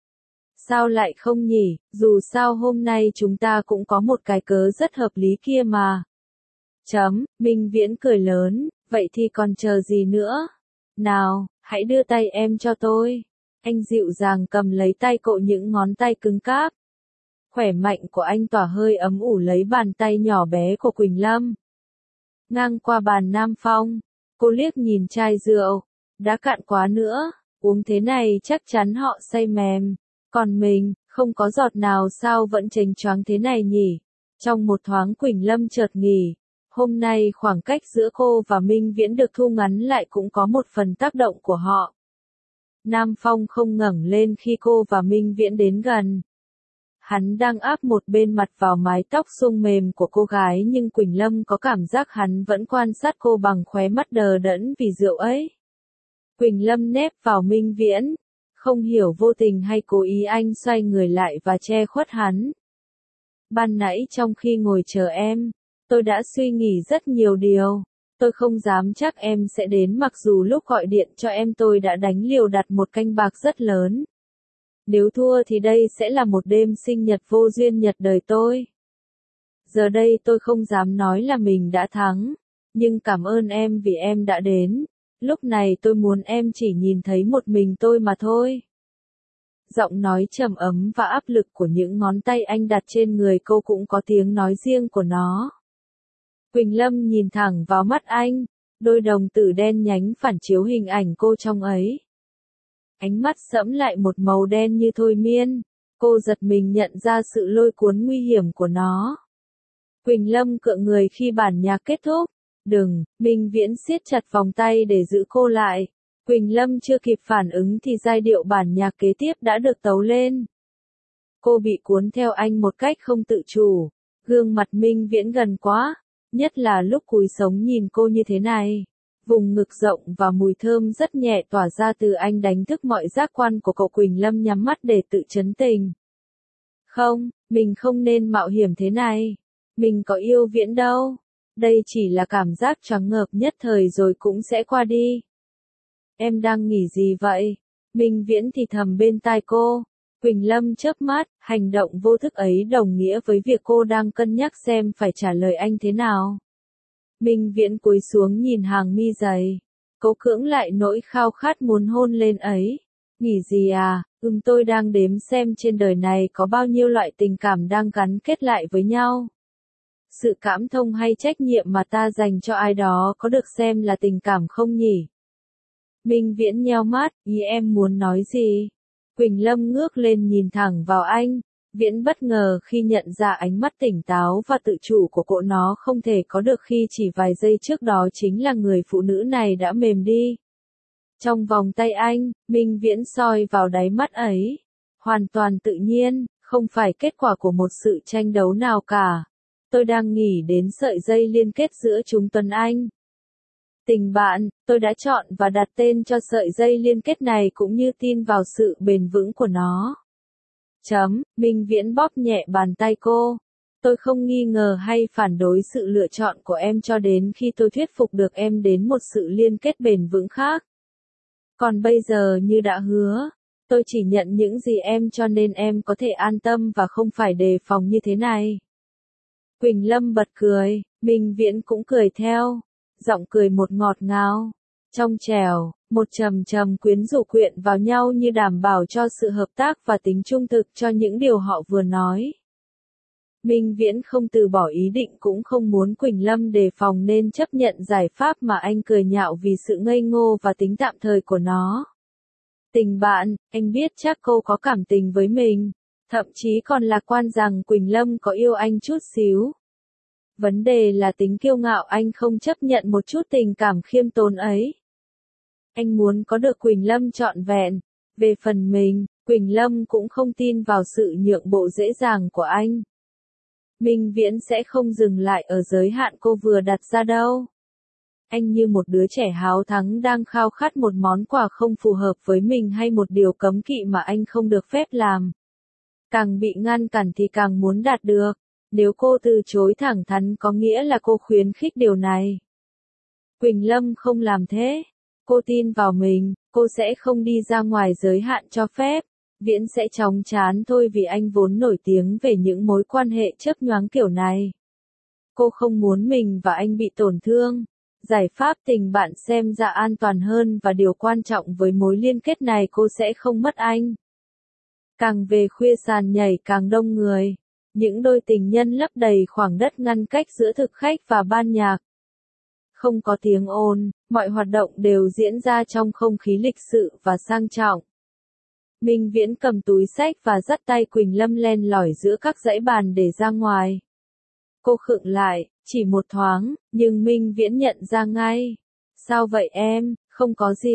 Sao lại không nhỉ, dù sao hôm nay chúng ta cũng có một cái cớ rất hợp lý kia mà. Chấm, Minh Viễn cười lớn, vậy thì còn chờ gì nữa? Nào, hãy đưa tay em cho tôi. Anh dịu dàng cầm lấy tay cậu những ngón tay cứng cáp. Khỏe mạnh của anh tỏa hơi ấm ủ lấy bàn tay nhỏ bé của Quỳnh Lâm. Ngang qua bàn Nam Phong, cô liếc nhìn chai rượu, đã cạn quá nữa, uống thế này chắc chắn họ say mềm, còn mình, không có giọt nào sao vẫn chênh choáng thế này nhỉ? Trong một thoáng Quỳnh Lâm chợt nghỉ, hôm nay khoảng cách giữa cô và Minh Viễn được thu ngắn lại cũng có một phần tác động của họ. Nam Phong không ngẩng lên khi cô và Minh Viễn đến gần. Hắn đang áp một bên mặt vào mái tóc suông mềm của cô gái nhưng Quỳnh Lâm có cảm giác hắn vẫn quan sát cô bằng khóe mắt đờ đẫn vì rượu ấy. Quỳnh Lâm nép vào Minh Viễn, không hiểu vô tình hay cố ý anh xoay người lại và che khuất hắn. Ban nãy trong khi ngồi chờ em, tôi đã suy nghĩ rất nhiều điều. Tôi không dám chắc em sẽ đến mặc dù lúc gọi điện cho em tôi đã đánh liều đặt một canh bạc rất lớn. Nếu thua thì đây sẽ là một đêm sinh nhật vô duyên nhật đời tôi. Giờ đây tôi không dám nói là mình đã thắng, nhưng cảm ơn em vì em đã đến. Lúc này tôi muốn em chỉ nhìn thấy một mình tôi mà thôi. Giọng nói trầm ấm và áp lực của những ngón tay anh đặt trên người cô cũng có tiếng nói riêng của nó. Quỳnh Lâm nhìn thẳng vào mắt anh, đôi đồng tử đen nhánh phản chiếu hình ảnh cô trong ấy. Ánh mắt sẫm lại một màu đen như thôi miên, cô giật mình nhận ra sự lôi cuốn nguy hiểm của nó. Quỳnh Lâm cựa người khi bản nhạc kết thúc. Đừng, Minh Viễn siết chặt vòng tay để giữ cô lại. Quỳnh Lâm chưa kịp phản ứng thì giai điệu bản nhạc kế tiếp đã được tấu lên. Cô bị cuốn theo anh một cách không tự chủ, gương mặt Minh Viễn gần quá, nhất là lúc cúi sống nhìn cô như thế này. Vùng ngực rộng và mùi thơm rất nhẹ tỏa ra từ anh đánh thức mọi giác quan của cậu. Quỳnh Lâm nhắm mắt để tự trấn tình. Không, mình không nên mạo hiểm thế này. Mình có yêu Viễn đâu. Đây chỉ là cảm giác choáng ngợp nhất thời rồi cũng sẽ qua đi. Em đang nghĩ gì vậy? Minh Viễn thì thầm bên tai cô. Quỳnh Lâm chớp mắt, hành động vô thức ấy đồng nghĩa với việc cô đang cân nhắc xem phải trả lời anh thế nào. Minh Viễn cúi xuống nhìn hàng mi dày. Cố cưỡng lại nỗi khao khát muốn hôn lên ấy. Nghĩ gì à? Ừm tôi đang đếm xem trên đời này có bao nhiêu loại tình cảm đang gắn kết lại với nhau. Sự cảm thông hay trách nhiệm mà ta dành cho ai đó có được xem là tình cảm không nhỉ? Minh Viễn nheo mắt, ý em muốn nói gì? Quỳnh Lâm ngước lên nhìn thẳng vào anh. Viễn bất ngờ khi nhận ra ánh mắt tỉnh táo và tự chủ của cô. Nó không thể có được khi chỉ vài giây trước đó chính là người phụ nữ này đã mềm đi. Trong vòng tay anh, Minh Viễn soi vào đáy mắt ấy. Hoàn toàn tự nhiên, không phải kết quả của một sự tranh đấu nào cả. Tôi đang nghĩ đến sợi dây liên kết giữa chúng Tuấn Anh. Tình bạn, tôi đã chọn và đặt tên cho sợi dây liên kết này cũng như tin vào sự bền vững của nó. Chấm, Minh Viễn bóp nhẹ bàn tay cô. Tôi không nghi ngờ hay phản đối sự lựa chọn của em cho đến khi tôi thuyết phục được em đến một sự liên kết bền vững khác. Còn bây giờ như đã hứa, tôi chỉ nhận những gì em cho nên em có thể an tâm và không phải đề phòng như thế này. Quỳnh Lâm bật cười, Minh Viễn cũng cười theo, giọng cười một ngọt ngào, trong trẻo, một trầm trầm quyến rũ quyện vào nhau như đảm bảo cho sự hợp tác và tính trung thực cho những điều họ vừa nói. Minh Viễn không từ bỏ ý định cũng không muốn Quỳnh Lâm đề phòng nên chấp nhận giải pháp mà anh cười nhạo vì sự ngây ngô và tính tạm thời của nó. Tình bạn, anh biết chắc cô có cảm tình với mình. Thậm chí còn lạc quan rằng Quỳnh Lâm có yêu anh chút xíu. Vấn đề là tính kiêu ngạo anh không chấp nhận một chút tình cảm khiêm tốn ấy. Anh muốn có được Quỳnh Lâm trọn vẹn. Về phần mình, Quỳnh Lâm cũng không tin vào sự nhượng bộ dễ dàng của anh. Minh Viễn sẽ không dừng lại ở giới hạn cô vừa đặt ra đâu. Anh như một đứa trẻ háo thắng đang khao khát một món quà không phù hợp với mình hay một điều cấm kỵ mà anh không được phép làm. Càng bị ngăn cản thì càng muốn đạt được. Nếu cô từ chối thẳng thắn có nghĩa là cô khuyến khích điều này. Quỳnh Lâm không làm thế. Cô tin vào mình, cô sẽ không đi ra ngoài giới hạn cho phép. Viễn sẽ chóng chán thôi vì anh vốn nổi tiếng về những mối quan hệ chớp nhoáng kiểu này. Cô không muốn mình và anh bị tổn thương. Giải pháp tình bạn xem ra an toàn hơn và điều quan trọng với mối liên kết này cô sẽ không mất anh. Càng về khuya sàn nhảy càng đông người. Những đôi tình nhân lấp đầy khoảng đất ngăn cách giữa thực khách và ban nhạc. Không có tiếng ồn, mọi hoạt động đều diễn ra trong không khí lịch sự và sang trọng. Minh Viễn cầm túi xách và dắt tay Quỳnh Lâm len lỏi giữa các dãy bàn để ra ngoài. Cô khựng lại, chỉ một thoáng, nhưng Minh Viễn nhận ra ngay. Sao vậy em, không có gì,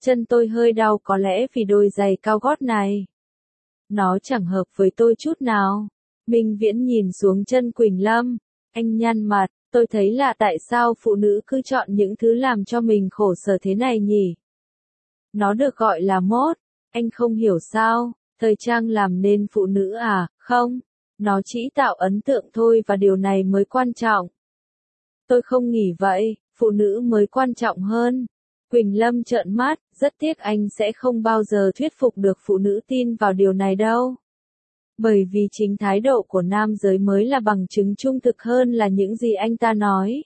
Chân tôi hơi đau có lẽ vì đôi giày cao gót này. Nó chẳng hợp với tôi chút nào. Minh Viễn nhìn xuống chân Quỳnh Lâm. Anh nhăn mặt, tôi thấy lạ tại sao phụ nữ cứ chọn những thứ làm cho mình khổ sở thế này nhỉ? Nó được gọi là mốt. Anh không hiểu sao, thời trang làm nên phụ nữ à, không? Nó chỉ tạo ấn tượng thôi và điều này mới quan trọng. Tôi không nghĩ vậy, phụ nữ mới quan trọng hơn. Quỳnh Lâm trợn mắt, rất tiếc anh sẽ không bao giờ thuyết phục được phụ nữ tin vào điều này đâu. Bởi vì chính thái độ của nam giới mới là bằng chứng trung thực hơn là những gì anh ta nói.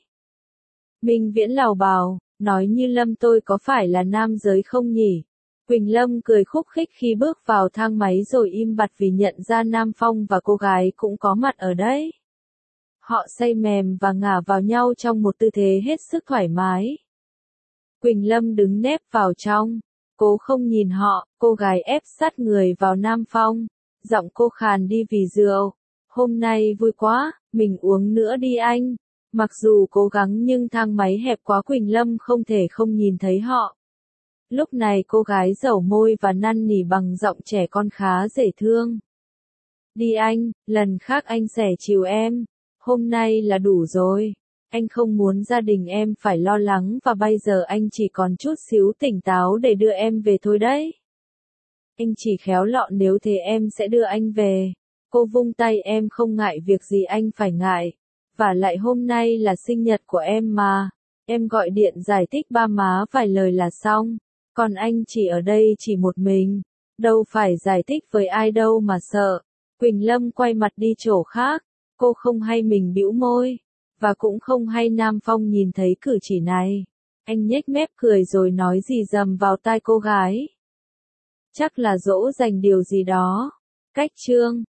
Minh Viễn lào bào, nói như Lâm tôi có phải là nam giới không nhỉ? Quỳnh Lâm cười khúc khích khi bước vào thang máy rồi im bặt vì nhận ra Nam Phong và cô gái cũng có mặt ở đấy. Họ say mềm và ngả vào nhau trong một tư thế hết sức thoải mái. Quỳnh Lâm đứng nép vào trong, cố không nhìn họ, cô gái ép sát người vào Nam Phong, giọng cô khàn đi vì rượu. Hôm nay vui quá, mình uống nữa đi anh. Mặc dù cố gắng nhưng thang máy hẹp quá Quỳnh Lâm không thể không nhìn thấy họ. Lúc này cô gái dẩu môi và năn nỉ bằng giọng trẻ con khá dễ thương. Đi anh, lần khác anh sẽ chiều em. Hôm nay là đủ rồi. Anh không muốn gia đình em phải lo lắng và bây giờ anh chỉ còn chút xíu tỉnh táo để đưa em về thôi đấy. Anh chỉ khéo lọ nếu thế em sẽ đưa anh về. Cô vung tay em không ngại việc gì anh phải ngại. Và lại hôm nay là sinh nhật của em mà. Em gọi điện giải thích ba má vài lời là xong. Còn anh chỉ ở đây chỉ một mình. Đâu phải giải thích với ai đâu mà sợ. Quỳnh Lâm quay mặt đi chỗ khác. Cô không hay mình bĩu môi. Và cũng không hay Nam Phong nhìn thấy cử chỉ này. Anh nhếch mép cười rồi nói gì dầm vào tai cô gái. Chắc là dỗ dành điều gì đó. Cách chương